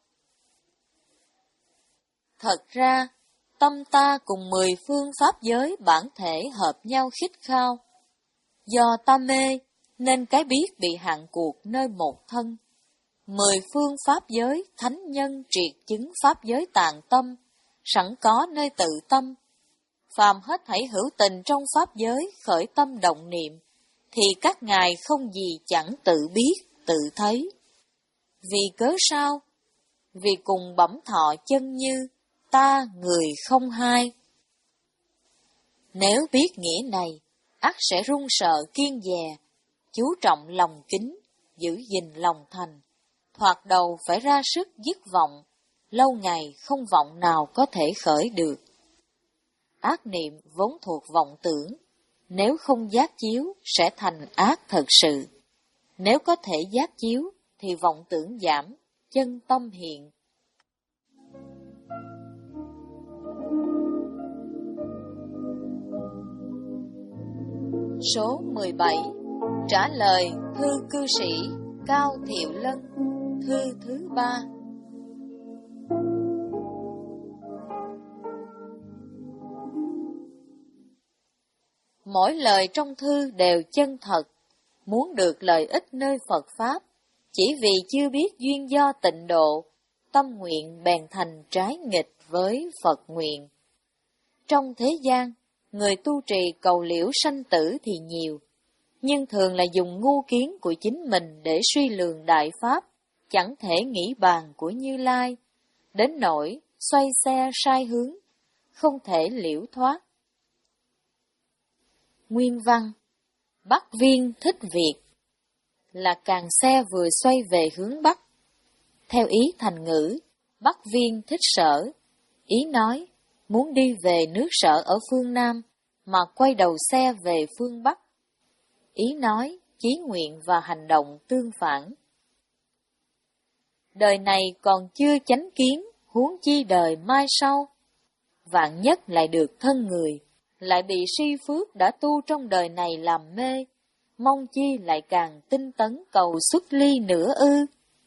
Thật ra, tâm ta cùng mười phương pháp giới bản thể hợp nhau khít khao. Do ta mê, nên cái biết bị hạn cuộc nơi một thân. Mười phương pháp giới, thánh nhân triệt chứng pháp giới tạng tâm, sẵn có nơi tự tâm. Phàm hết thảy hữu tình trong pháp giới khởi tâm động niệm, thì các ngài không gì chẳng tự biết, tự thấy. Vì cớ sao? Vì cùng bẩm thọ chân như, ta người không hai. Nếu biết nghĩa này, ắt sẽ run sợ kiên dè, chú trọng lòng kính, giữ gìn lòng thành. Thoạt đầu phải ra sức dứt vọng, lâu ngày không vọng nào có thể khởi được. Ác niệm vốn thuộc vọng tưởng, nếu không giác chiếu sẽ thành ác thật sự. Nếu có thể giác chiếu thì vọng tưởng giảm, chân tâm hiện. Số mười bảy. Trả lời thư cư sĩ Cao Thiệu Lân. Thư thứ ba. Mỗi lời trong thư đều chân thật, muốn được lợi ích nơi Phật Pháp, chỉ vì chưa biết duyên do tịnh độ, tâm nguyện bèn thành trái nghịch với Phật nguyện. Trong thế gian, người tu trì cầu liễu sanh tử thì nhiều, nhưng thường là dùng ngu kiến của chính mình để suy lường đại pháp, chẳng thể nghĩ bàn của Như Lai, đến nỗi xoay xe sai hướng, không thể liễu thoát. Nguyên văn: Bắc Viên thích Việt là càng xe vừa xoay về hướng Bắc. Theo ý thành ngữ, Bắc Viên thích Sở, ý nói muốn đi về nước Sở ở phương Nam mà quay đầu xe về phương Bắc. Ý nói chí nguyện và hành động tương phản. Đời này còn chưa chánh kiến, huống chi đời mai sau. Vạn nhất lại được thân người, lại bị si phước đã tu trong đời này làm mê, mong chi lại càng tinh tấn cầu xuất ly nữa ư.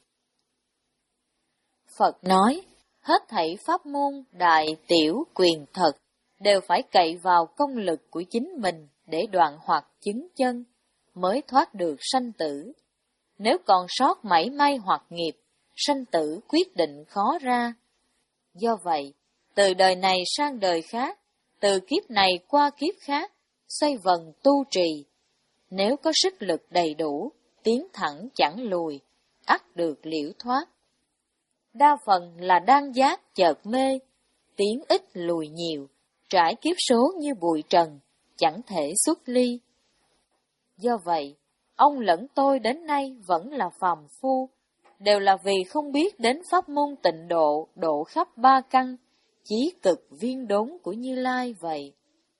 Phật nói, hết thảy pháp môn đại tiểu quyền thật, đều phải cậy vào công lực của chính mình để đoạn hoặc chứng chân, mới thoát được sanh tử. Nếu còn sót mảy may hoặc nghiệp, sanh tử quyết định khó ra. Do vậy, từ đời này sang đời khác, từ kiếp này qua kiếp khác, xoay vần tu trì. Nếu có sức lực đầy đủ, tiến thẳng chẳng lùi, ắt được liễu thoát. Đa phần là đang giác chợt mê, tiến ít lùi nhiều, trải kiếp số như bụi trần, chẳng thể xuất ly. Do vậy, ông lẫn tôi đến nay vẫn là phàm phu, đều là vì không biết đến pháp môn tịnh độ, độ khắp ba căn, chí cực viên đốn của Như Lai vậy.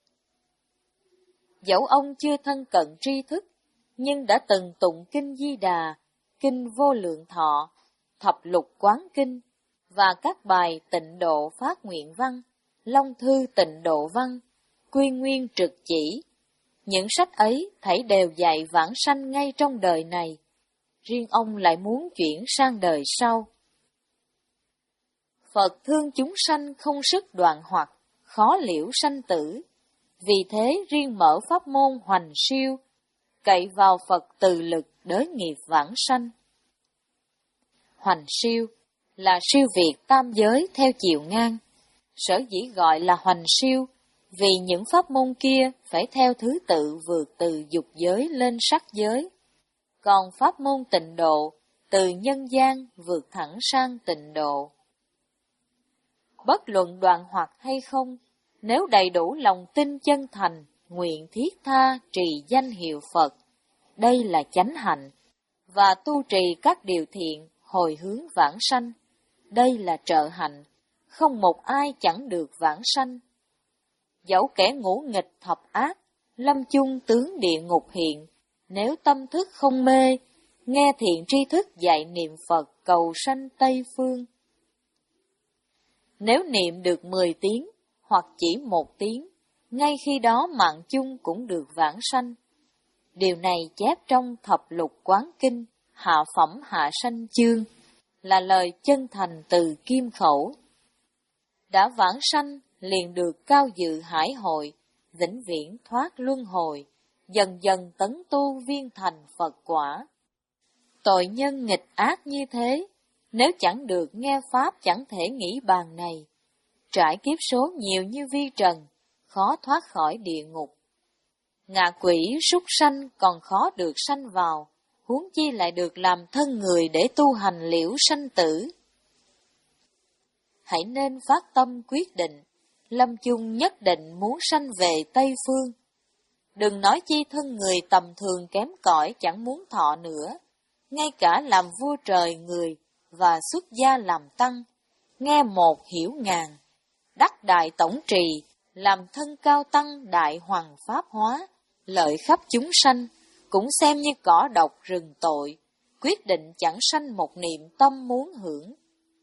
Dẫu ông chưa thân cận tri thức, nhưng đã từng tụng kinh Di Đà, kinh Vô Lượng Thọ, Thập Lục Quán Kinh, và các bài tịnh độ phát nguyện văn, Long Thư tịnh độ văn, Quy Nguyên trực chỉ. Những sách ấy thảy đều dạy vãng sanh ngay trong đời này, riêng ông lại muốn chuyển sang đời sau. Phật thương chúng sanh không sức đoạn hoặc, khó liễu sanh tử. Vì thế riêng mở pháp môn hoành siêu, cậy vào Phật từ lực đới nghiệp vãng sanh. Hoành siêu là siêu việt tam giới theo chiều ngang. Sở dĩ gọi là hoành siêu, vì những pháp môn kia phải theo thứ tự vượt từ dục giới lên sắc giới. Còn pháp môn tịnh độ, từ nhân gian vượt thẳng sang tịnh độ. Bất luận đoạn hoặc hay không, nếu đầy đủ lòng tin chân thành, nguyện thiết tha trì danh hiệu Phật, đây là chánh hạnh, và tu trì các điều thiện, hồi hướng vãng sanh, đây là trợ hạnh, không một ai chẳng được vãng sanh. Dẫu kẻ ngũ nghịch thập ác, lâm chung tướng địa ngục hiện, nếu tâm thức không mê, nghe thiện tri thức dạy niệm Phật cầu sanh Tây Phương. Nếu niệm được mười tiếng, hoặc chỉ một tiếng, ngay khi đó mạng chung cũng được vãng sanh. Điều này chép trong Thập Lục Quán Kinh, Hạ Phẩm Hạ Sanh Chương, là lời chân thành từ kim khẩu. Đã vãng sanh, liền được cao dự hải hội, vĩnh viễn thoát luân hồi, dần dần tấn tu viên thành Phật quả. Tội nhân nghịch ác như thế, nếu chẳng được nghe Pháp chẳng thể nghĩ bàn này. Trải kiếp số nhiều như vi trần, khó thoát khỏi địa ngục. Ngạ quỷ súc sanh còn khó được sanh vào, huống chi lại được làm thân người để tu hành liễu sanh tử. Hãy nên phát tâm quyết định, lâm chung nhất định muốn sanh về Tây Phương. Đừng nói chi thân người tầm thường kém cỏi chẳng muốn thọ nữa, ngay cả làm vua trời người và xuất gia làm tăng, nghe một hiểu ngàn, đắc đại tổng trì, làm thân cao tăng đại hoàng pháp hóa, lợi khắp chúng sanh, cũng xem như cỏ độc rừng tội, quyết định chẳng sanh một niệm tâm muốn hưởng.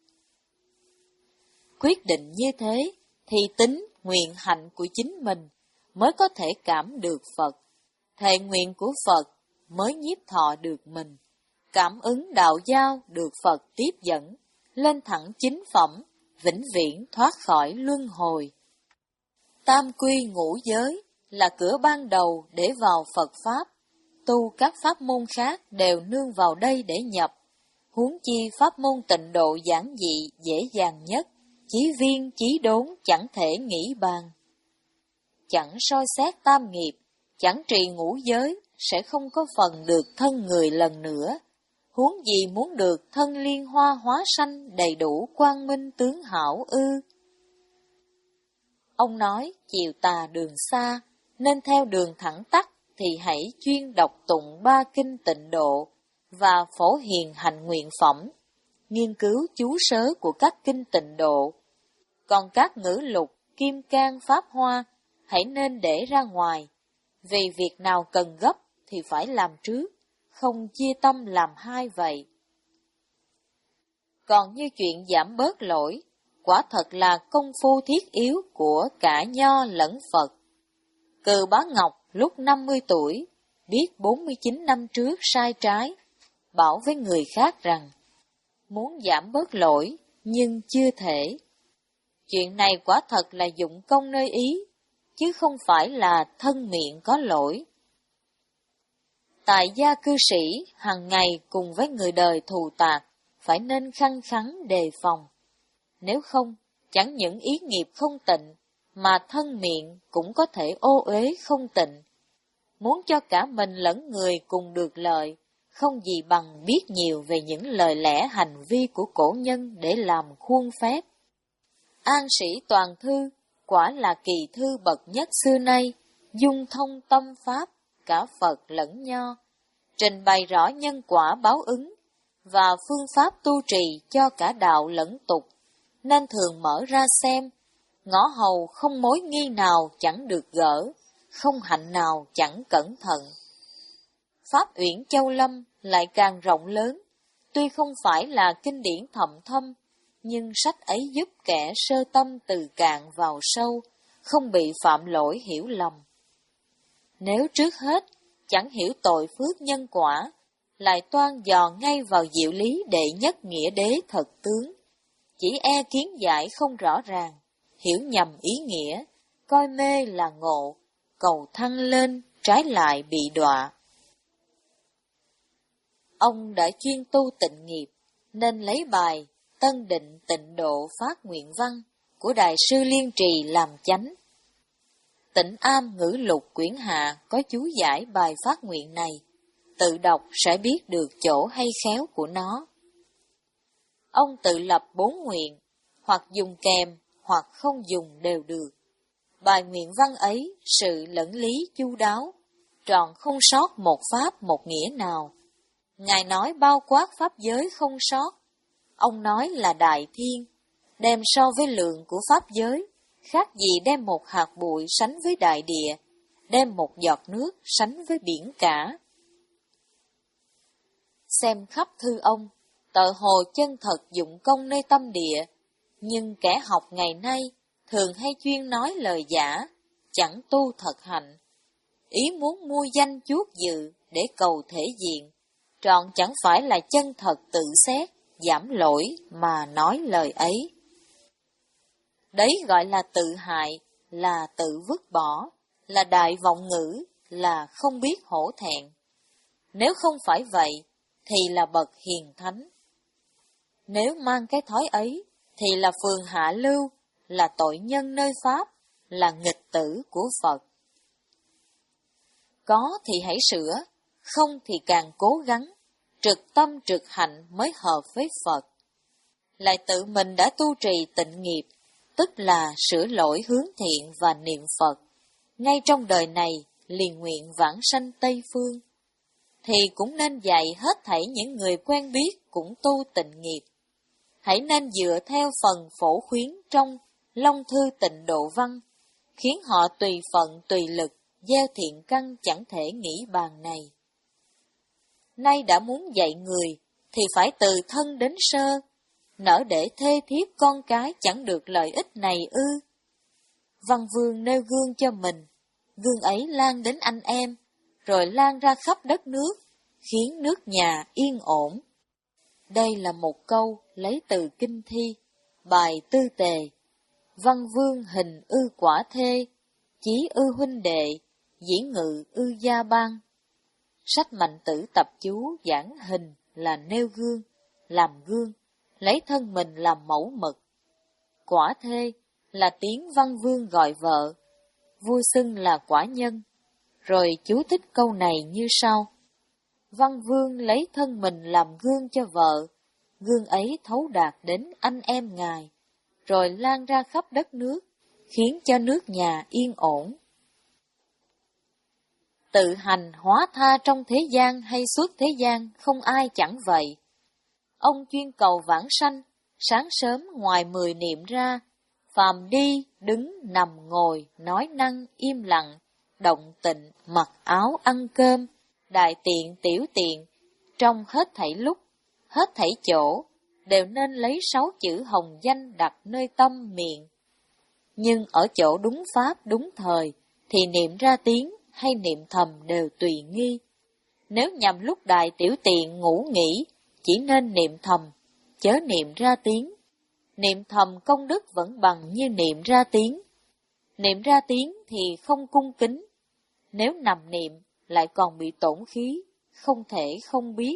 Quyết định như thế, thì tính nguyện hạnh của chính mình mới có thể cảm được Phật, thệ nguyện của Phật mới nhiếp thọ được mình, cảm ứng đạo giao được Phật tiếp dẫn, lên thẳng chính phẩm, vĩnh viễn thoát khỏi luân hồi. Tam quy ngũ giới, là cửa ban đầu để vào Phật Pháp. Tu các pháp môn khác đều nương vào đây để nhập. Huống chi pháp môn tịnh độ giản dị dễ dàng nhất, chí viên chí đốn chẳng thể nghĩ bàn. Chẳng soi xét tam nghiệp, chẳng trì ngũ giới, sẽ không có phần được thân người lần nữa. Huống gì muốn được thân liên hoa hóa sanh đầy đủ quang minh tướng hảo ư? Ông nói, chiều tà đường xa, nên theo đường thẳng tắc thì hãy chuyên đọc tụng ba kinh tịnh độ và phổ hiền hành nguyện phẩm, nghiên cứu chú sớ của các kinh tịnh độ. Còn các ngữ lục, kim cang, pháp hoa, hãy nên để ra ngoài, vì việc nào cần gấp thì phải làm trước, không chia tâm làm hai vậy. Còn như chuyện giảm bớt lỗi, quả thật là công phu thiết yếu của cả Nho lẫn Phật. Cừ Bá Ngọc lúc năm mươi tuổi, biết bốn mươi chín năm trước sai trái, bảo với người khác rằng, muốn giảm bớt lỗi, nhưng chưa thể. Chuyện này quả thật là dụng công nơi ý, chứ không phải là thân miệng có lỗi. Tại gia cư sĩ, hàng ngày cùng với người đời thù tạc, phải nên khăng khắng đề phòng. Nếu không, chẳng những ý nghiệp không tịnh, mà thân miệng cũng có thể ô uế không tịnh. Muốn cho cả mình lẫn người cùng được lợi, không gì bằng biết nhiều về những lời lẽ hành vi của cổ nhân để làm khuôn phép. An Sĩ Toàn Thư, quả là kỳ thư bậc nhất xưa nay, dung thông tâm pháp, cả Phật lẫn Nho, trình bày rõ nhân quả báo ứng, và phương pháp tu trì cho cả đạo lẫn tục, nên thường mở ra xem, ngõ hầu không mối nghi nào chẳng được gỡ, không hạnh nào chẳng cẩn thận. Pháp Uyển Châu Lâm lại càng rộng lớn, tuy không phải là kinh điển thậm thâm, nhưng sách ấy giúp kẻ sơ tâm từ cạn vào sâu, không bị phạm lỗi hiểu lầm. Nếu trước hết chẳng hiểu tội phước nhân quả, lại toan dò ngay vào diệu lý đệ nhất nghĩa đế thật tướng, chỉ e kiến giải không rõ ràng, hiểu nhầm ý nghĩa, coi mê là ngộ, cầu thăng lên, trái lại bị đọa. Ông đã chuyên tu tịnh nghiệp, nên lấy bài Tân Định Tịnh Độ Phát Nguyện Văn của Đại sư Liên Trì làm chánh. Tịnh Am Ngữ Lục quyển hạ có chú giải bài phát nguyện này, tự đọc sẽ biết được chỗ hay khéo của nó. Ông tự lập bốn nguyện, hoặc dùng kèm, hoặc không dùng đều được. Bài nguyện văn ấy, sự lẫn lý chu đáo, trọn không sót một pháp một nghĩa nào. Ngài nói bao quát pháp giới không sót, ông nói là đại thiên, đem so với lượng của pháp giới, khác gì đem một hạt bụi sánh với đại địa, đem một giọt nước sánh với biển cả. Xem khắp thư ông, tợ hồ chân thật dụng công nơi tâm địa, nhưng kẻ học ngày nay thường hay chuyên nói lời giả, chẳng tu thật hạnh. Ý muốn mua danh chuốt dự để cầu thể diện, trọn chẳng phải là chân thật tự xét, giảm lỗi mà nói lời ấy. Đấy gọi là tự hại, là tự vứt bỏ, là đại vọng ngữ, là không biết hổ thẹn. Nếu không phải vậy, thì là bậc hiền thánh. Nếu mang cái thói ấy, thì là phường hạ lưu, là tội nhân nơi Pháp, là nghịch tử của Phật. Có thì hãy sửa, không thì càng cố gắng, trực tâm trực hạnh mới hợp với Phật. Lại tự mình đã tu trì tịnh nghiệp, tức là sửa lỗi hướng thiện và niệm Phật, ngay trong đời này liền nguyện vãng sanh Tây Phương, thì cũng nên dạy hết thảy những người quen biết cũng tu tịnh nghiệp. Hãy nên dựa theo phần phổ khuyến trong Long Thư Tịnh Độ Văn, khiến họ tùy phận tùy lực, gieo thiện căn chẳng thể nghĩ bàn này. Nay đã muốn dạy người, thì phải từ thân đến sơ, nỡ để thê thiếp con cái chẳng được lợi ích này ư. Văn Vương nêu gương cho mình, gương ấy lan đến anh em, rồi lan ra khắp đất nước, khiến nước nhà yên ổn. Đây là một câu lấy từ Kinh Thi, bài Tư Tề. Văn Vương hình ư quả thê, chí ư huynh đệ, dĩ ngự ư gia bang. Sách Mạnh Tử tập chú giảng hình là nêu gương, làm gương, lấy thân mình làm mẫu mực. Quả thê là tiếng văn vương gọi vợ, vua xưng là quả nhân. Rồi chú thích câu này như sau: Văn vương lấy thân mình làm gương cho vợ, gương ấy thấu đạt đến anh em ngài, rồi lan ra khắp đất nước, khiến cho nước nhà yên ổn. Tự hành hóa tha trong thế gian hay suốt thế gian, không ai chẳng vậy. Ông chuyên cầu vãng sanh, sáng sớm ngoài mười niệm ra, phàm đi, đứng, nằm, ngồi, nói năng, im lặng, động tịnh, mặc áo, ăn cơm, đại tiện, tiểu tiện, trong hết thảy lúc, hết thảy chỗ, đều nên lấy sáu chữ hồng danh đặt nơi tâm miệng. Nhưng ở chỗ đúng pháp, đúng thời, thì niệm ra tiếng hay niệm thầm đều tùy nghi. Nếu nhằm lúc đại tiểu tiện ngủ nghỉ, chỉ nên niệm thầm, chớ niệm ra tiếng. Niệm thầm công đức vẫn bằng như niệm ra tiếng. Niệm ra tiếng thì không cung kính, nếu nằm niệm lại còn bị tổn khí, không thể không biết.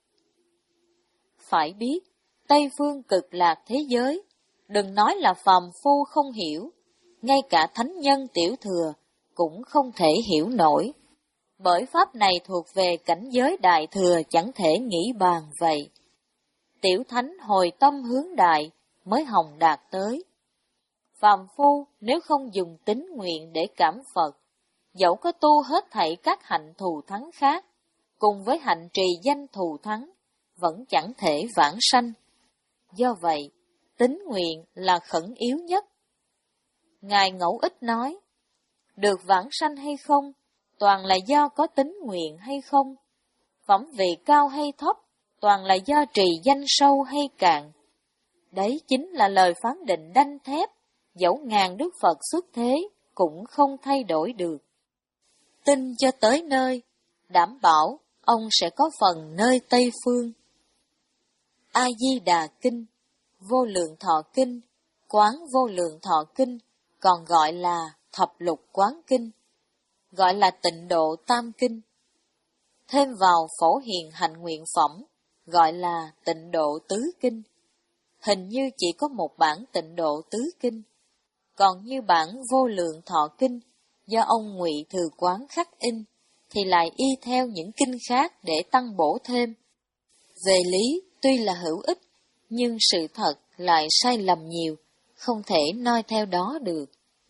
Phải biết, Tây phương cực lạc thế giới, đừng nói là phàm phu không hiểu, ngay cả thánh nhân tiểu thừa cũng không thể hiểu nổi. Bởi pháp này thuộc về cảnh giới đại thừa chẳng thể nghĩ bàn vậy. Tiểu thánh hồi tâm hướng đại mới hồng đạt tới. Phàm phu nếu không dùng tín nguyện để cảm Phật, dẫu có tu hết thảy các hạnh thù thắng khác, cùng với hạnh trì danh thù thắng, vẫn chẳng thể vãng sanh. Do vậy, tín nguyện là khẩn yếu nhất. Ngài Ngẫu Ích nói, được vãng sanh hay không, toàn là do có tín nguyện hay không. Phẩm vị cao hay thấp, toàn là do trì danh sâu hay cạn. Đấy chính là lời phán định đanh thép, dẫu ngàn Đức Phật xuất thế, cũng không thay đổi được. Tin cho tới nơi, đảm bảo ông sẽ có phần nơi Tây Phương. A-di-đà Kinh, Vô Lượng Thọ Kinh, Quán Vô Lượng Thọ Kinh, còn gọi là Thập Lục Quán Kinh, gọi là Tịnh Độ Tam Kinh. Thêm vào Phổ Hiền Hạnh Nguyện Phẩm, gọi là Tịnh Độ Tứ Kinh. Hình như chỉ có một bản Tịnh Độ Tứ Kinh, còn như bản Vô Lượng Thọ Kinh do ông Ngụy Thừa Quán khắc in, thì lại y theo những kinh khác để tăng bổ thêm. Về lý tuy là hữu ích, nhưng sự thật lại sai lầm nhiều, không thể noi theo đó được.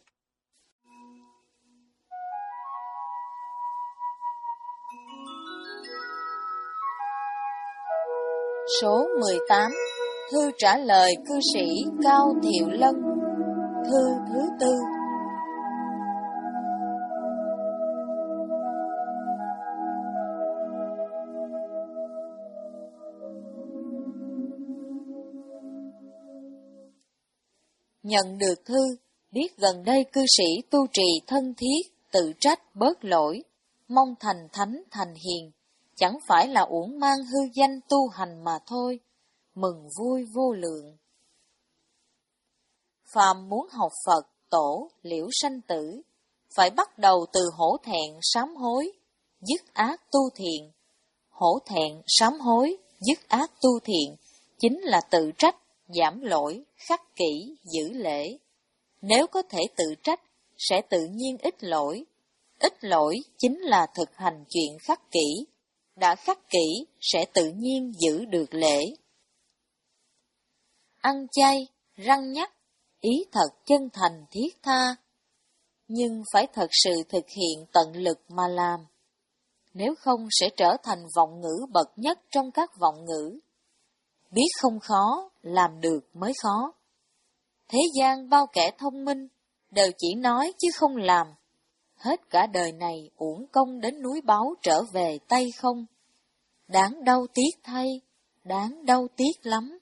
Số mười tám. Thư trả lời cư sĩ Cao Thiệu Lân. Thư thứ tư. Nhận được thư, biết gần đây cư sĩ tu trì thân thiết, tự trách bớt lỗi, mong thành thánh thành hiền, chẳng phải là uổng mang hư danh tu hành mà thôi, mừng vui vô lượng. Phàm muốn học Phật, tổ, liễu sanh tử, phải bắt đầu từ hổ thẹn sám hối, dứt ác tu thiện. Hổ thẹn sám hối, dứt ác tu thiện, chính là tự trách, giảm lỗi, khắc kỷ, giữ lễ. Nếu có thể tự trách, sẽ tự nhiên ít lỗi. Ít lỗi chính là thực hành chuyện khắc kỷ. Đã khắc kỷ, sẽ tự nhiên giữ được lễ. Ăn chay, răng nhắc, ý thật chân thành thiết tha. Nhưng phải thật sự thực hiện tận lực mà làm. Nếu không sẽ trở thành vọng ngữ bậc nhất trong các vọng ngữ. Biết không khó, làm được mới khó. Thế gian bao kẻ thông minh, đều chỉ nói chứ không làm. Hết cả đời này uổng công đến núi báu trở về tay không. Đáng đau tiếc thay, đáng đau tiếc lắm.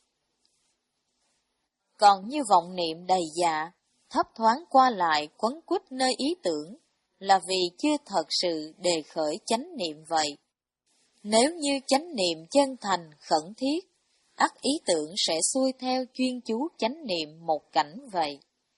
Còn như vọng niệm đầy dạ, thấp thoáng qua lại quấn quýt nơi ý tưởng, là vì chưa thật sự đề khởi chánh niệm vậy. Nếu như chánh niệm chân thành khẩn thiết, ắt ý tưởng sẽ xuôi theo chuyên chú chánh niệm một cảnh vậy.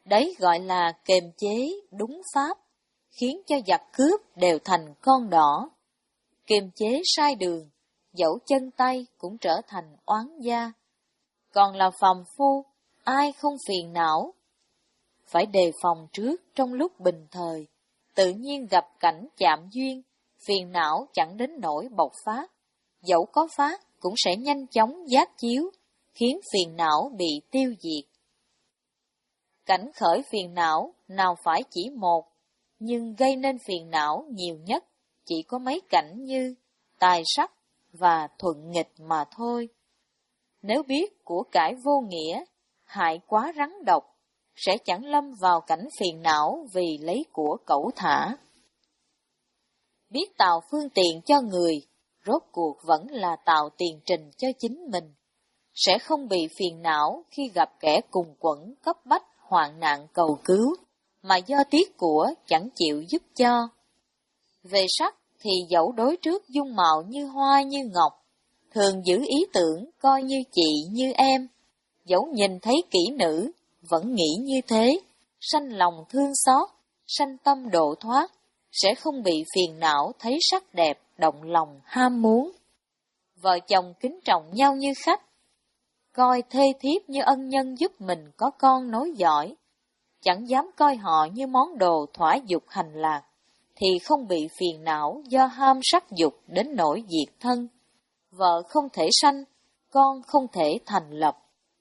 Đấy gọi là kiềm chế đúng pháp, khiến cho giặc cướp đều thành con đỏ. Kiềm chế sai đường, dẫu chân tay cũng trở thành oán gia. Còn là phàm phu, ai không phiền não? Phải đề phòng trước trong lúc bình thời, tự nhiên gặp cảnh chạm duyên, phiền não chẳng đến nỗi bộc phát. Dẫu có phát cũng sẽ nhanh chóng giác chiếu, khiến phiền não bị tiêu diệt. Cảnh khởi phiền não nào phải chỉ một, nhưng gây nên phiền não nhiều nhất chỉ có mấy cảnh như tài sắc và thuận nghịch mà thôi. Nếu biết của cải vô nghĩa, hại quá rắn độc, sẽ chẳng lâm vào cảnh phiền não vì lấy của cẩu thả. Biết tạo phương tiện cho người, rốt cuộc vẫn là tạo tiền trình cho chính mình, sẽ không bị phiền não khi gặp kẻ cùng quẫn cấp bách hoạn nạn cầu cứu, mà do tiếc của chẳng chịu giúp cho. Về sắc thì dẫu đối trước dung mạo như hoa như ngọc, thường giữ ý tưởng coi như chị như em, dẫu nhìn thấy kỹ nữ, vẫn nghĩ như thế, sanh lòng thương xót, sanh tâm độ thoát, sẽ không bị phiền não thấy sắc đẹp, động lòng ham muốn. Vợ chồng kính trọng nhau như khách, coi thê thiếp như ân nhân giúp mình có con nối dõi, chẳng dám coi họ như món đồ thỏa dục hành lạc, thì không bị phiền não do ham sắc dục đến nỗi diệt thân. Vợ không thể sanh, con không thể thành lập.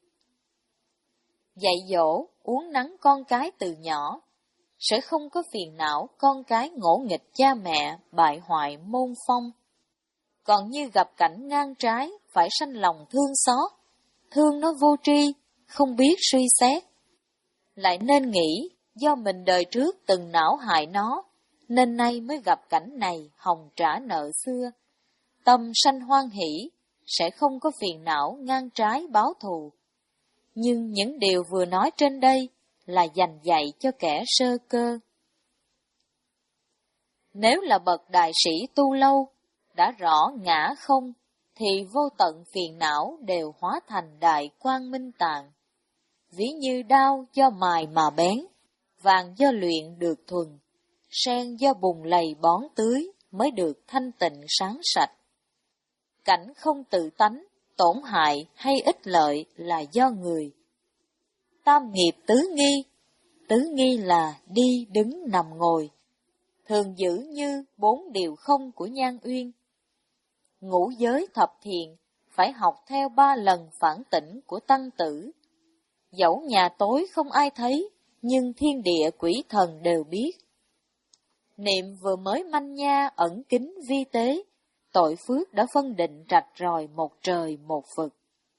Dạy dỗ, uốn nắn con cái từ nhỏ, sẽ không có phiền não con cái ngỗ nghịch cha mẹ, bại hoại môn phong. Còn như gặp cảnh ngang trái, phải sanh lòng thương xót, thương nó vô tri, không biết suy xét. Lại nên nghĩ, do mình đời trước từng não hại nó, nên nay mới gặp cảnh này hòng trả nợ xưa. Tâm sanh hoan hỷ, sẽ không có phiền não ngang trái báo thù. Nhưng những điều vừa nói trên đây là dành dạy cho kẻ sơ cơ. Nếu là bậc đại sĩ tu lâu, đã rõ ngã không, thì vô tận phiền não đều hóa thành đại quang minh tạng. Ví như đao do mài mà bén, vàng do luyện được thuần, sen do bùn lầy bón tưới mới được thanh tịnh sáng sạch. Cảnh không tự tánh, tổn hại hay ích lợi là do người. Tam nghiệp tứ nghi, tứ nghi là đi, đứng, nằm, ngồi, thường giữ như bốn điều không của Nhan Uyên. Ngũ giới thập thiện, phải học theo ba lần phản tỉnh của Tăng Tử. Dẫu nhà tối không ai thấy, nhưng thiên địa quỷ thần đều biết. Niệm vừa mới manh nha ẩn kín vi tế, tội phước đã phân định rạch ròi một trời một vực.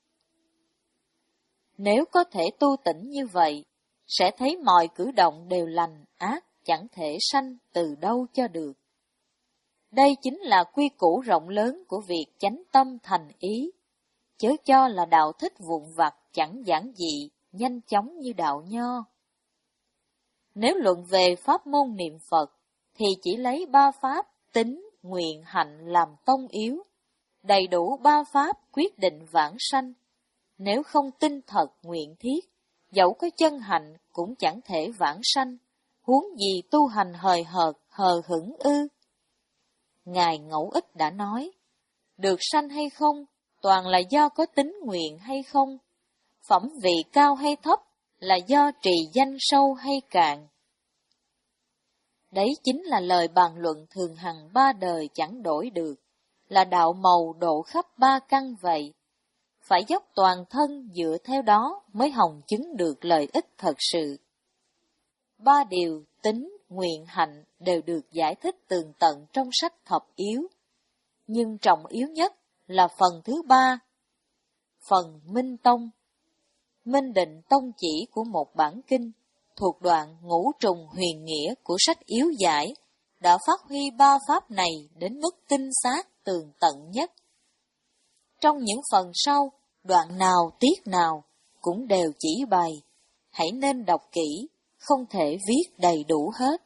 Nếu có thể tu tỉnh như vậy, sẽ thấy mọi cử động đều lành ác, chẳng thể sanh từ đâu cho được. Đây chính là quy củ rộng lớn của việc chánh tâm thành ý, chớ cho là đạo thích vụn vặt chẳng giản dị, nhanh chóng như đạo nho. Nếu luận về pháp môn niệm Phật, thì chỉ lấy ba pháp tín, nguyện, hạnh làm tông yếu. Đầy đủ ba pháp quyết định vãng sanh. Nếu không tin thật nguyện thiết, dẫu có chân hạnh cũng chẳng thể vãng sanh, huống gì tu hành hời hợt, hờ hững ư. Ngài Ngẫu Ích đã nói, được sanh hay không, toàn là do có tín nguyện hay không. Phẩm vị cao hay thấp, là do trì danh sâu hay cạn. Đấy chính là lời bàn luận thường hằng ba đời chẳng đổi được, là đạo màu độ khắp ba căn vậy. Phải dốc toàn thân dựa theo đó mới hồng chứng được lợi ích thật sự. Ba điều tín, nguyện, hạnh đều được giải thích tường tận trong sách thập yếu. Nhưng trọng yếu nhất là phần thứ ba, phần minh tông. Minh định tông chỉ của một bản kinh, thuộc đoạn ngũ trùng huyền nghĩa của sách yếu giải, đã phát huy ba pháp này đến mức tinh xác tường tận nhất. Trong những phần sau, đoạn nào tiết nào cũng đều chỉ bày, hãy nên đọc kỹ, không thể viết đầy đủ hết.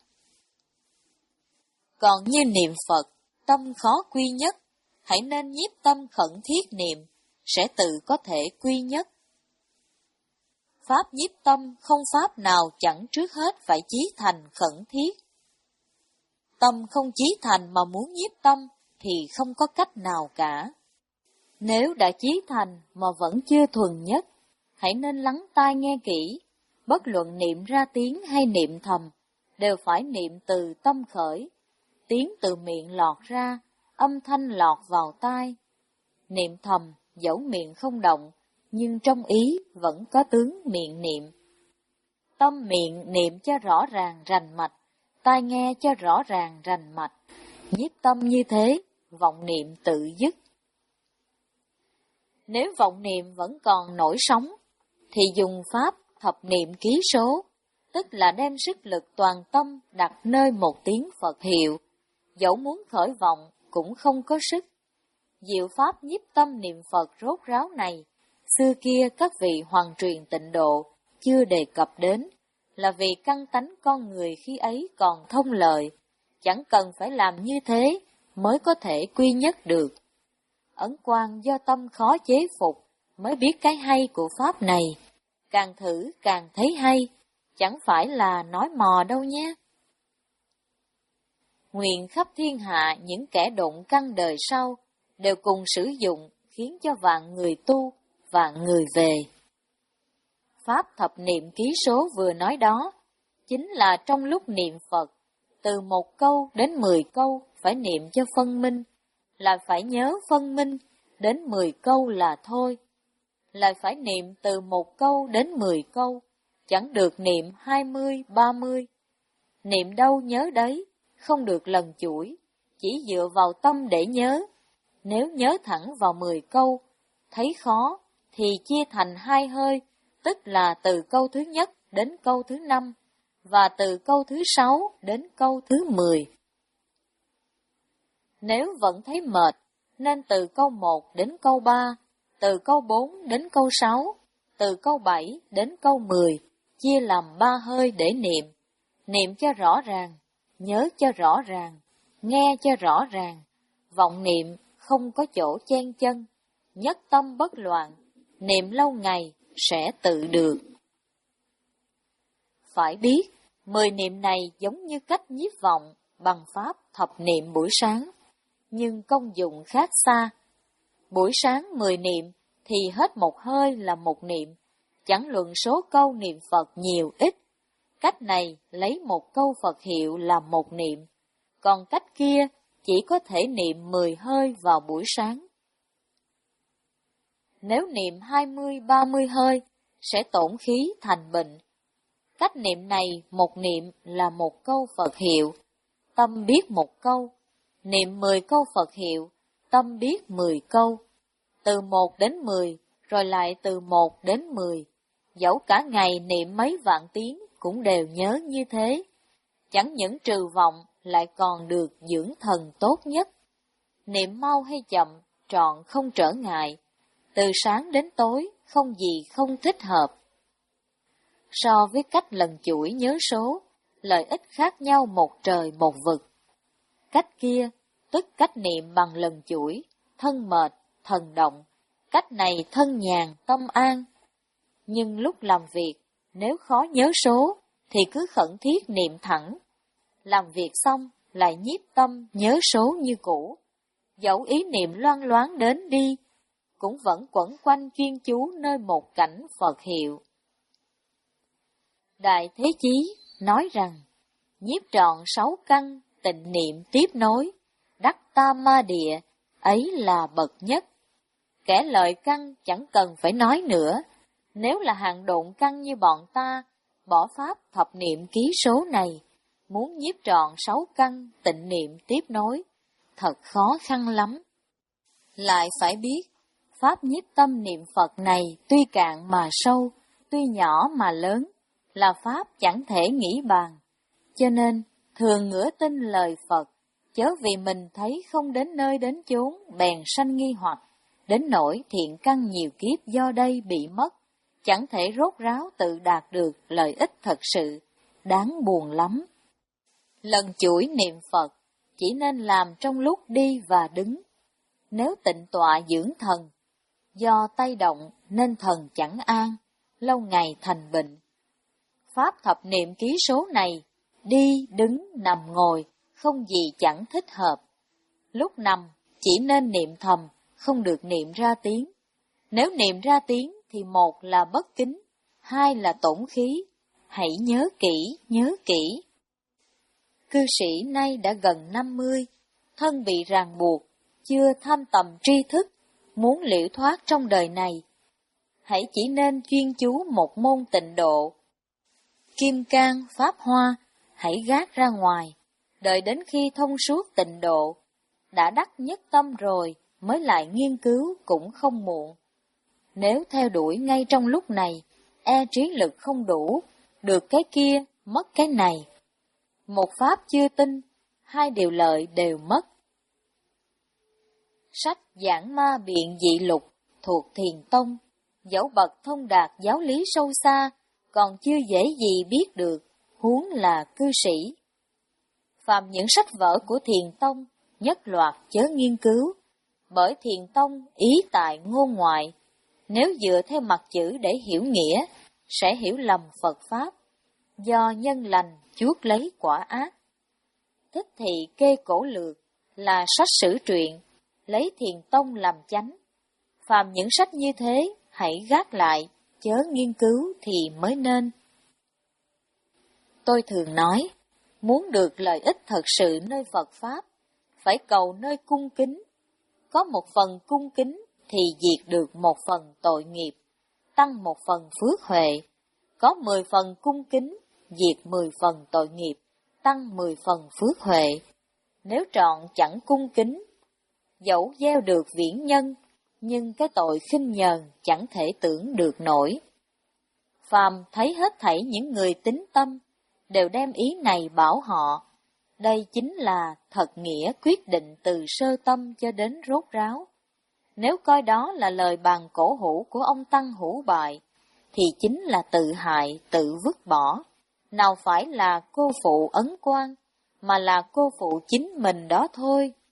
Còn như niệm Phật, tâm khó quy nhất, hãy nên nhiếp tâm khẩn thiết niệm, sẽ tự có thể quy nhất. Pháp nhiếp tâm không pháp nào chẳng trước hết phải chí thành khẩn thiết. Tâm không chí thành mà muốn nhiếp tâm thì không có cách nào cả. Nếu đã chí thành mà vẫn chưa thuần nhất, hãy nên lắng tai nghe kỹ, bất luận niệm ra tiếng hay niệm thầm, đều phải niệm từ tâm khởi. Tiếng từ miệng lọt ra, âm thanh lọt vào tai. Niệm thầm, dẫu miệng không động, nhưng trong ý vẫn có tướng miệng niệm. Tâm miệng niệm cho rõ ràng rành mạch, tai nghe cho rõ ràng rành mạch. Nhiếp tâm như thế, vọng niệm tự dứt. Nếu vọng niệm vẫn còn nổi sóng, thì dùng pháp thập niệm ký số, tức là đem sức lực toàn tâm đặt nơi một tiếng Phật hiệu, dẫu muốn khởi vọng cũng không có sức. Diệu pháp nhiếp tâm niệm Phật rốt ráo này, xưa kia các vị hoàng truyền tịnh độ chưa đề cập đến, là vì căn tánh con người khi ấy còn thông lợi, chẳng cần phải làm như thế mới có thể quy nhất được. Ẩn quan do tâm khó chế phục mới biết cái hay của pháp này, càng thử càng thấy hay, chẳng phải là nói mò đâu nhé. Nguyện khắp thiên hạ những kẻ độn căn đời sau đều cùng sử dụng, khiến cho vạn người tu, vạn người về. Pháp thập niệm ký số vừa nói đó, chính là trong lúc niệm Phật, từ một câu đến mười câu phải niệm cho phân minh, là phải nhớ phân minh, đến mười câu là thôi. Lại phải niệm từ một câu đến mười câu, chẳng được niệm hai mươi, ba mươi. Niệm đâu nhớ đấy, không được lần chuỗi, chỉ dựa vào tâm để nhớ. Nếu nhớ thẳng vào mười câu, thấy khó, thì chia thành hai hơi, tức là từ câu thứ nhất đến câu thứ năm, và từ câu thứ sáu đến câu thứ mười. Nếu vẫn thấy mệt, nên từ câu một đến câu ba, từ câu bốn đến câu sáu, từ câu bảy đến câu mười, chia làm ba hơi để niệm. Niệm cho rõ ràng, nhớ cho rõ ràng, nghe cho rõ ràng, vọng niệm không có chỗ chen chân, nhất tâm bất loạn, niệm lâu ngày sẽ tự được. Phải biết, mười niệm này giống như cách nhiếp vọng bằng pháp thập niệm buổi sáng, nhưng công dụng khác xa. Buổi sáng mười niệm thì hết một hơi là một niệm, chẳng luận số câu niệm Phật nhiều ít. Cách này lấy một câu Phật hiệu là một niệm, còn cách kia chỉ có thể niệm mười hơi vào buổi sáng. Nếu niệm hai mươi, ba mươi hơi, sẽ tổn khí thành bệnh. Cách niệm này một niệm là một câu Phật hiệu, tâm biết một câu. Niệm mười câu Phật hiệu, tâm biết mười câu. Từ một đến mười, rồi lại từ một đến mười. Dẫu cả ngày niệm mấy vạn tiếng cũng đều nhớ như thế. Chẳng những trừ vọng, lại còn được dưỡng thần tốt nhất. Niệm mau hay chậm, trọn không trở ngại. Từ sáng đến tối, không gì không thích hợp. So với cách lần chuỗi nhớ số, lợi ích khác nhau một trời một vực. Cách kia, tức cách niệm bằng lần chuỗi, thân mệt, thần động. Cách này thân nhàn, tâm an. Nhưng lúc làm việc, nếu khó nhớ số, thì cứ khẩn thiết niệm thẳng. Làm việc xong, lại nhiếp tâm nhớ số như cũ. Dẫu ý niệm loan loáng đến đi, cũng vẫn quẩn quanh chuyên chú nơi một cảnh Phật hiệu. Đại Thế Chí nói rằng, nhiếp trọn sáu căn, tịnh niệm tiếp nối, đắc tam ma địa, ấy là bậc nhất. Kẻ lợi căn chẳng cần phải nói nữa, nếu là hạng độn căn như bọn ta, bỏ pháp thập niệm ký số này, muốn nhiếp trọn sáu căn, tịnh niệm tiếp nối, thật khó khăn lắm. Lại phải biết, pháp nhiếp tâm niệm Phật này tuy cạn mà sâu, tuy nhỏ mà lớn, là pháp chẳng thể nghĩ bàn. Cho nên, thường ngửa tin lời Phật, chớ vì mình thấy không đến nơi đến chốn, bèn sanh nghi hoặc, đến nỗi thiện căn nhiều kiếp do đây bị mất, chẳng thể rốt ráo tự đạt được lợi ích thật sự, đáng buồn lắm. Lần chuỗi niệm Phật, chỉ nên làm trong lúc đi và đứng. Nếu tịnh tọa dưỡng thần, do tay động nên thần chẳng an, lâu ngày thành bệnh. Pháp thập niệm ký số này, đi, đứng, nằm, ngồi, không gì chẳng thích hợp. Lúc nằm, chỉ nên niệm thầm, không được niệm ra tiếng. Nếu niệm ra tiếng thì một là bất kính, hai là tổn khí. Hãy nhớ kỹ, nhớ kỹ. Cư sĩ nay đã gần năm mươi, thân bị ràng buộc, chưa tham tầm tri thức, muốn liễu thoát trong đời này. Hãy chỉ nên chuyên chú một môn tịnh độ. Kim cang, pháp hoa, hãy gác ra ngoài, đợi đến khi thông suốt tịnh độ, đã đắc nhất tâm rồi mới lại nghiên cứu cũng không muộn. Nếu theo đuổi ngay trong lúc này, e trí lực không đủ, được cái kia, mất cái này. Một pháp chưa tin, hai điều lợi đều mất. Sách Giảng Ma Biện Dị Lục thuộc Thiền Tông, dẫu bậc thông đạt giáo lý sâu xa, còn chưa dễ gì biết được, huống là cư sĩ. Phàm những sách vở của Thiền Tông, nhất loạt chớ nghiên cứu, bởi Thiền Tông ý tại ngôn ngoại, nếu dựa theo mặt chữ để hiểu nghĩa, sẽ hiểu lầm Phật Pháp, do nhân lành chuốc lấy quả ác. Thích Thị Kê Cổ Lược là sách sử truyện, lấy Thiền Tông làm chánh. Phàm những sách như thế, hãy gác lại, chớ nghiên cứu thì mới nên. Tôi thường nói, muốn được lợi ích thật sự nơi Phật Pháp, phải cầu nơi cung kính. Có một phần cung kính thì diệt được một phần tội nghiệp, tăng một phần phước huệ. Có mười phần cung kính, diệt mười phần tội nghiệp, tăng mười phần phước huệ. Nếu trọn chẳng cung kính, dẫu gieo được viễn nhân, nhưng cái tội khinh nhờn chẳng thể tưởng được nổi. Phàm thấy hết thảy những người tín tâm, đều đem ý này bảo họ. Đây chính là thật nghĩa quyết định từ sơ tâm cho đến rốt ráo. Nếu coi đó là lời bàn cổ hủ của ông Tăng Hữu Bại, thì chính là tự hại, tự vứt bỏ. Nào phải là cô phụ ấn quan, mà là cô phụ chính mình đó thôi.